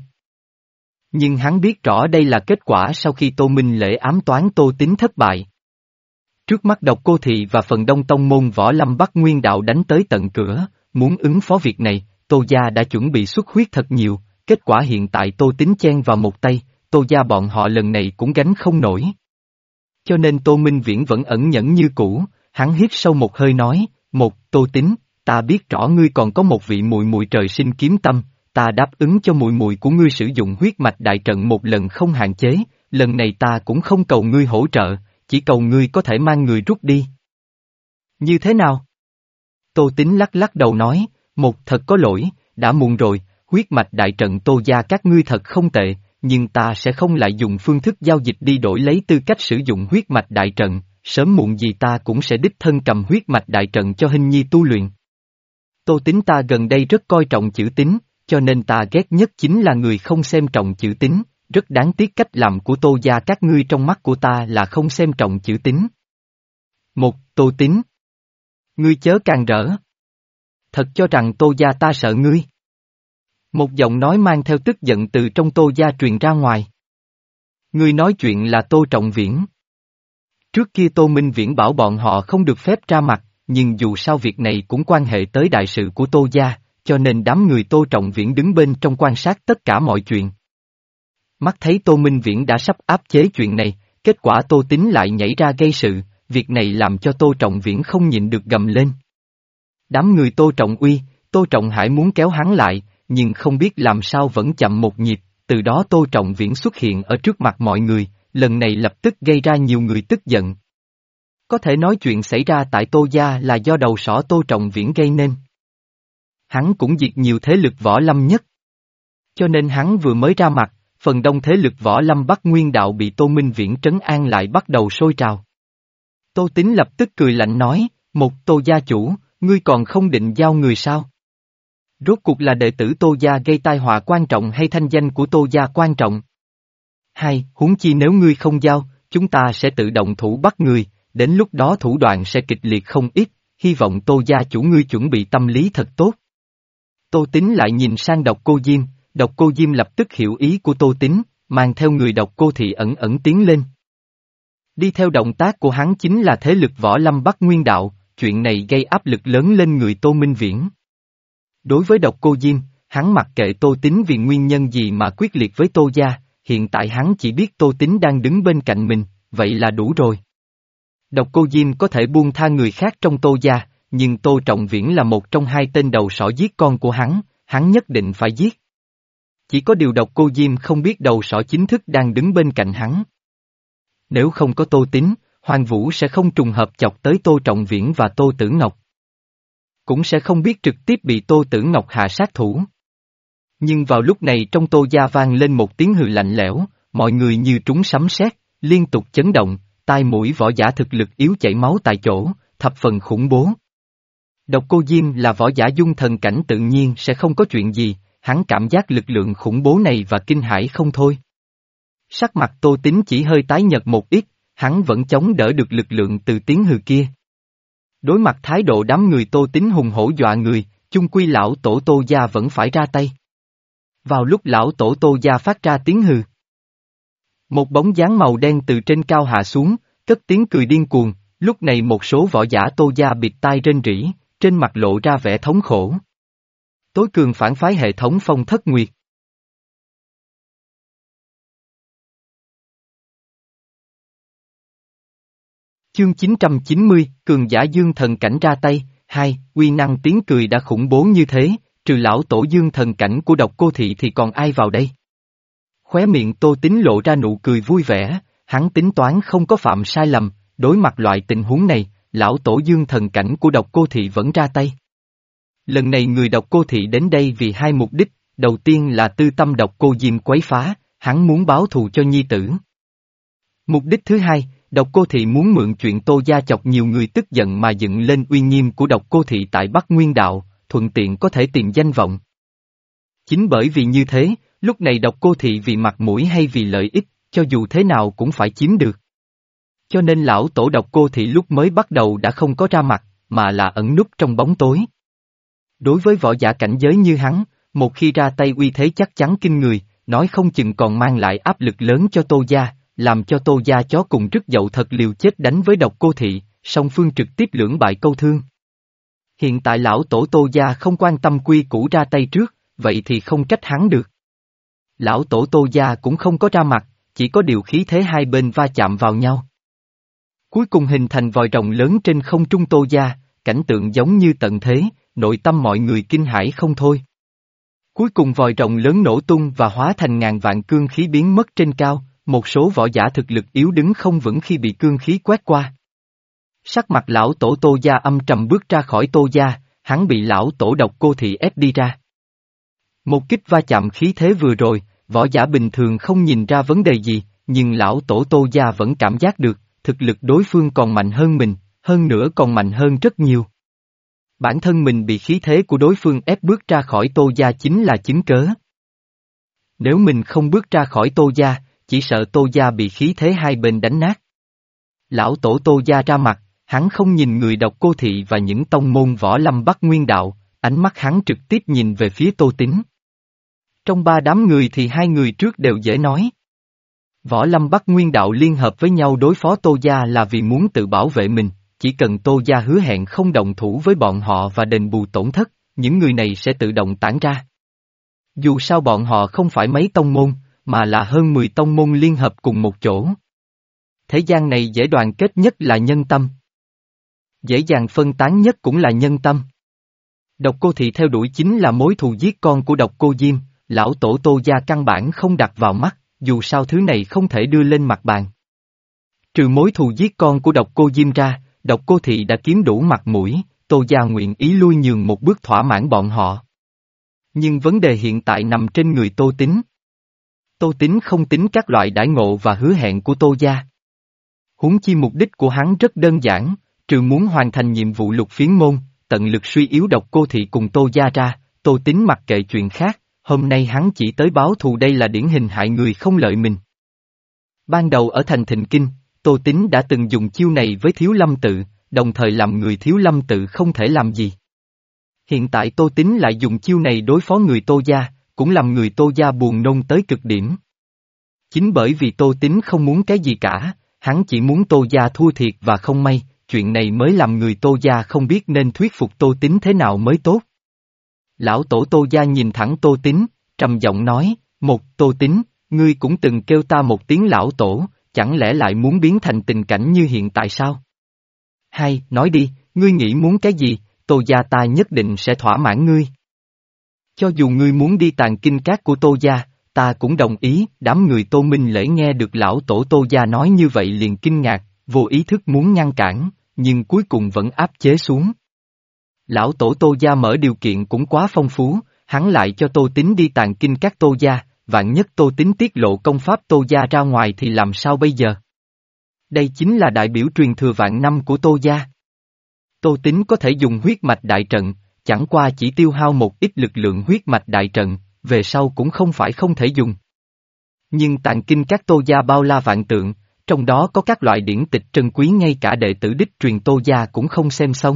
Nhưng hắn biết rõ đây là kết quả sau khi Tô Minh Lễ ám toán Tô Tín thất bại. Trước mắt Độc Cô Thị và phần đông tông môn võ lâm Bắc Nguyên đạo đánh tới tận cửa, muốn ứng phó việc này, Tô gia đã chuẩn bị xuất huyết thật nhiều, kết quả hiện tại Tô Tín chen vào một tay, Tô gia bọn họ lần này cũng gánh không nổi. Cho nên Tô Minh Viễn vẫn ẩn nhẫn như cũ, hắn hít sâu một hơi nói, một, Tô Tín, ta biết rõ ngươi còn có một vị muội muội trời sinh kiếm tâm, ta đáp ứng cho muội muội của ngươi sử dụng huyết mạch đại trận một lần không hạn chế, lần này ta cũng không cầu ngươi hỗ trợ, chỉ cầu ngươi có thể mang người rút đi. Như thế nào? Tô Tín lắc lắc đầu nói, một thật có lỗi, đã muộn rồi, huyết mạch đại trận Tô gia các ngươi thật không tệ, nhưng ta sẽ không lại dùng phương thức giao dịch đi đổi lấy tư cách sử dụng huyết mạch đại trận, sớm muộn gì ta cũng sẽ đích thân cầm huyết mạch đại trận cho Hình Nhi tu luyện. Tô Tín ta gần đây rất coi trọng chữ tín, cho nên ta ghét nhất chính là người không xem trọng chữ tín, rất đáng tiếc cách làm của Tô gia các ngươi trong mắt của ta là không xem trọng chữ tín. Một, Tô Tín. Ngươi chớ càng rỡ. Thật cho rằng Tô gia ta sợ ngươi. Một giọng nói mang theo tức giận từ trong Tô gia truyền ra ngoài. Ngươi nói chuyện là Tô Trọng Viễn. Trước kia Tô Minh Viễn bảo bọn họ không được phép ra mặt, nhưng dù sao việc này cũng quan hệ tới đại sự của Tô gia, cho nên đám người Tô Trọng Viễn đứng bên trong quan sát tất cả mọi chuyện. Mắt thấy Tô Minh Viễn đã sắp áp chế chuyện này, kết quả Tô Tín lại nhảy ra gây sự, việc này làm cho Tô Trọng Viễn không nhịn được gầm lên. Đám người Tô Trọng Uy, Tô Trọng Hải muốn kéo hắn lại, nhưng không biết làm sao vẫn chậm một nhịp, từ đó Tô Trọng Viễn xuất hiện ở trước mặt mọi người, lần này lập tức gây ra nhiều người tức giận. Có thể nói chuyện xảy ra tại Tô gia là do đầu sỏ Tô Trọng Viễn gây nên. Hắn cũng diệt nhiều thế lực võ lâm nhất. Cho nên hắn vừa mới ra mặt, phần đông thế lực võ lâm Bắc Nguyên đạo bị Tô Minh Viễn trấn an lại bắt đầu sôi trào. Tô Tín lập tức cười lạnh nói, một Tô gia chủ, ngươi còn không định giao người sao? Rốt cuộc là đệ tử Tô gia gây tai họa quan trọng hay thanh danh của Tô gia quan trọng? Hai, huống chi nếu ngươi không giao, chúng ta sẽ tự động thủ bắt người, đến lúc đó thủ đoạn sẽ kịch liệt không ít, hy vọng Tô gia chủ ngươi chuẩn bị tâm lý thật tốt. Tô Tín lại nhìn sang Độc Cô Diêm, Độc Cô Diêm lập tức hiểu ý của Tô Tín, mang theo người Độc Cô Thị ẩn ẩn tiến lên. Đi theo động tác của hắn chính là thế lực võ lâm Bắc Nguyên đạo, chuyện này gây áp lực lớn lên người Tô Minh Viễn. Đối với Độc Cô Diêm, hắn mặc kệ Tô Tín vì nguyên nhân gì mà quyết liệt với Tô gia, hiện tại hắn chỉ biết Tô Tín đang đứng bên cạnh mình, vậy là đủ rồi. Độc Cô Diêm có thể buông tha người khác trong Tô gia, nhưng Tô Trọng Viễn là một trong hai tên đầu sỏ giết con của hắn, hắn nhất định phải giết. Chỉ có điều Độc Cô Diêm không biết đầu sỏ chính thức đang đứng bên cạnh hắn. Nếu không có Tô Tín, Hoàng Vũ sẽ không trùng hợp chọc tới Tô Trọng Viễn và Tô Tử Ngọc. Cũng sẽ không biết trực tiếp bị Tô Tử Ngọc hạ sát thủ. Nhưng vào lúc này trong Tô gia vang lên một tiếng hừ lạnh lẽo, mọi người như trúng sấm sét, liên tục chấn động, tai mũi võ giả thực lực yếu chảy máu tại chỗ, thập phần khủng bố. Độc Cô Diêm là võ giả dung thần cảnh tự nhiên sẽ không có chuyện gì, hắn cảm giác lực lượng khủng bố này và kinh hãi không thôi. Sắc mặt Tô Tín chỉ hơi tái nhợt một ít, hắn vẫn chống đỡ được lực lượng từ tiếng hừ kia. Đối mặt thái độ đám người Tô Tín hùng hổ dọa người, chung quy lão tổ Tô gia vẫn phải ra tay. Vào lúc lão tổ Tô gia phát ra tiếng hừ, một bóng dáng màu đen từ trên cao hạ xuống, cất tiếng cười điên cuồng, lúc này một số võ giả Tô gia bịt tai rên rỉ, trên mặt lộ ra vẻ thống khổ. Tối cường phản phái hệ thống Phong Thất Nguyệt. Chương chín trăm chín mươi, cường giả dương thần cảnh ra tay, hai, uy năng tiếng cười đã khủng bố như thế, trừ lão tổ dương thần cảnh của Độc Cô Thị thì còn ai vào đây? Khóe miệng Tô Tín lộ ra nụ cười vui vẻ, hắn tính toán không có phạm sai lầm, đối mặt loại tình huống này, lão tổ dương thần cảnh của Độc Cô Thị vẫn ra tay. Lần này người Độc Cô Thị đến đây vì hai mục đích, đầu tiên là tư tâm Độc Cô Diêm quấy phá, hắn muốn báo thù cho nhi tử. Mục đích thứ hai, Độc Cô Thị muốn mượn chuyện Tô gia chọc nhiều người tức giận mà dựng lên uy nghiêm của Độc Cô Thị tại Bắc Nguyên Đạo, thuận tiện có thể tìm danh vọng. Chính bởi vì như thế, lúc này Độc Cô Thị vì mặt mũi hay vì lợi ích, cho dù thế nào cũng phải chiếm được. Cho nên lão tổ Độc Cô Thị lúc mới bắt đầu đã không có ra mặt, mà là ẩn núp trong bóng tối. Đối với võ giả cảnh giới như hắn, một khi ra tay uy thế chắc chắn kinh người, nói không chừng còn mang lại áp lực lớn cho Tô gia, làm cho Tô gia chó cùng rứt dậu thật liều chết đánh với Độc Cô Thị, song phương trực tiếp lưỡng bại câu thương. Hiện tại lão tổ Tô gia không quan tâm quy củ ra tay trước, vậy thì không trách hắn được. Lão tổ Tô gia cũng không có ra mặt, chỉ có điều khí thế hai bên va chạm vào nhau. Cuối cùng hình thành vòi rồng lớn trên không trung Tô gia, cảnh tượng giống như tận thế, nội tâm mọi người kinh hãi không thôi. Cuối cùng vòi rồng lớn nổ tung và hóa thành ngàn vạn cương khí biến mất trên cao, một số võ giả thực lực yếu đứng không vững khi bị cương khí quét qua. Sắc mặt lão tổ Tô gia âm trầm bước ra khỏi Tô gia, hắn bị lão tổ Độc Cô Thị ép đi ra. Một kích va chạm khí thế vừa rồi, võ giả bình thường không nhìn ra vấn đề gì, nhưng lão tổ Tô gia vẫn cảm giác được, thực lực đối phương còn mạnh hơn mình, hơn nữa còn mạnh hơn rất nhiều. Bản thân mình bị khí thế của đối phương ép bước ra khỏi Tô gia chính là chứng cớ. Nếu mình không bước ra khỏi Tô gia, chỉ sợ Tô gia bị khí thế hai bên đánh nát. Lão tổ Tô gia ra mặt, hắn không nhìn người Độc Cô Thị và những tông môn võ lâm Bắc Nguyên đạo, ánh mắt hắn trực tiếp nhìn về phía Tô Tín. Trong ba đám người thì hai người trước đều dễ nói. Võ lâm Bắc Nguyên đạo liên hợp với nhau đối phó Tô gia là vì muốn tự bảo vệ mình, chỉ cần Tô gia hứa hẹn không động thủ với bọn họ và đền bù tổn thất, những người này sẽ tự động tản ra. Dù sao bọn họ không phải mấy tông môn, mà là hơn mười tông môn liên hợp cùng một chỗ. Thế gian này dễ đoàn kết nhất là nhân tâm. Dễ dàng phân tán nhất cũng là nhân tâm. Độc Cô Thị theo đuổi chính là mối thù giết con của Độc Cô Diêm, lão tổ Tô gia căn bản không đặt vào mắt, dù sao thứ này không thể đưa lên mặt bàn. Trừ mối thù giết con của Độc Cô Diêm ra, Độc Cô Thị đã kiếm đủ mặt mũi, Tô gia nguyện ý lui nhường một bước thỏa mãn bọn họ. Nhưng vấn đề hiện tại nằm trên người Tô Tín. Tô Tín không tính các loại đãi ngộ và hứa hẹn của Tô gia. Huống chi mục đích của hắn rất đơn giản, trừ muốn hoàn thành nhiệm vụ lục phiến môn, tận lực suy yếu Độc Cô Thị cùng Tô gia ra, Tô Tín mặc kệ chuyện khác, hôm nay hắn chỉ tới báo thù, đây là điển hình hại người không lợi mình. Ban đầu ở thành Thịnh Kinh, Tô Tín đã từng dùng chiêu này với Thiếu Lâm Tự, đồng thời làm người Thiếu Lâm Tự không thể làm gì. Hiện tại Tô Tín lại dùng chiêu này đối phó người Tô gia, cũng làm người Tô gia buồn nôn tới cực điểm. Chính bởi vì Tô Tín không muốn cái gì cả, hắn chỉ muốn Tô gia thua thiệt và không may, chuyện này mới làm người Tô gia không biết nên thuyết phục Tô Tín thế nào mới tốt. Lão tổ Tô gia nhìn thẳng Tô Tín, trầm giọng nói, một, Tô Tín, ngươi cũng từng kêu ta một tiếng lão tổ, chẳng lẽ lại muốn biến thành tình cảnh như hiện tại sao? Hai, nói đi, ngươi nghĩ muốn cái gì, Tô gia ta nhất định sẽ thỏa mãn ngươi. Cho dù ngươi muốn đi tàn kinh cát của Tô gia, ta cũng đồng ý. Đám người Tô Minh Lễ nghe được lão tổ Tô gia nói như vậy liền kinh ngạc, vô ý thức muốn ngăn cản, nhưng cuối cùng vẫn áp chế xuống. Lão tổ Tô gia mở điều kiện cũng quá phong phú, hắn lại cho Tô Tín đi tàn kinh các Tô gia, vạn nhất Tô Tín tiết lộ công pháp Tô gia ra ngoài thì làm sao bây giờ? Đây chính là đại biểu truyền thừa vạn năm của Tô gia. Tô Tín có thể dùng huyết mạch đại trận, chẳng qua chỉ tiêu hao một ít lực lượng huyết mạch đại trận, về sau cũng không phải không thể dùng. Nhưng tạng kinh các Tô gia bao la vạn tượng, trong đó có các loại điển tịch trân quý ngay cả đệ tử đích truyền Tô gia cũng không xem xong.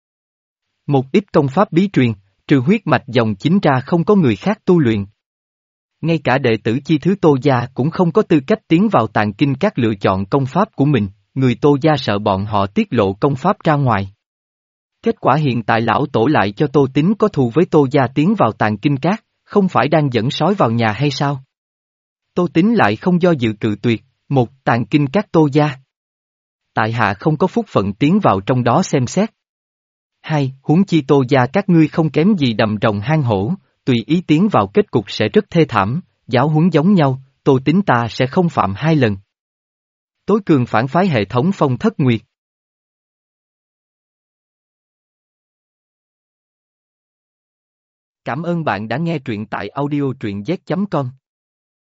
Một ít công pháp bí truyền, trừ huyết mạch dòng chính ra không có người khác tu luyện. Ngay cả đệ tử chi thứ Tô gia cũng không có tư cách tiến vào tạng kinh các lựa chọn công pháp của mình, người Tô gia sợ bọn họ tiết lộ công pháp ra ngoài. Kết quả hiện tại lão tổ lại cho Tô Tín có thù với Tô gia tiến vào tàn kinh cát, không phải đang dẫn sói vào nhà hay sao? Tô Tín lại không do dự cự tuyệt, một tàn kinh cát Tô gia. Tại hạ không có phúc phận tiến vào trong đó xem xét. Hai, huống chi Tô gia các ngươi không kém gì đầm rồng hang hổ, tùy ý tiến vào kết cục sẽ rất thê thảm, giáo huấn giống nhau, Tô Tín ta sẽ không phạm hai lần. Tối cường phản phái hệ thống Phong Thất Nguyệt. Cảm ơn bạn đã nghe truyện tại audio truyện z chấm com.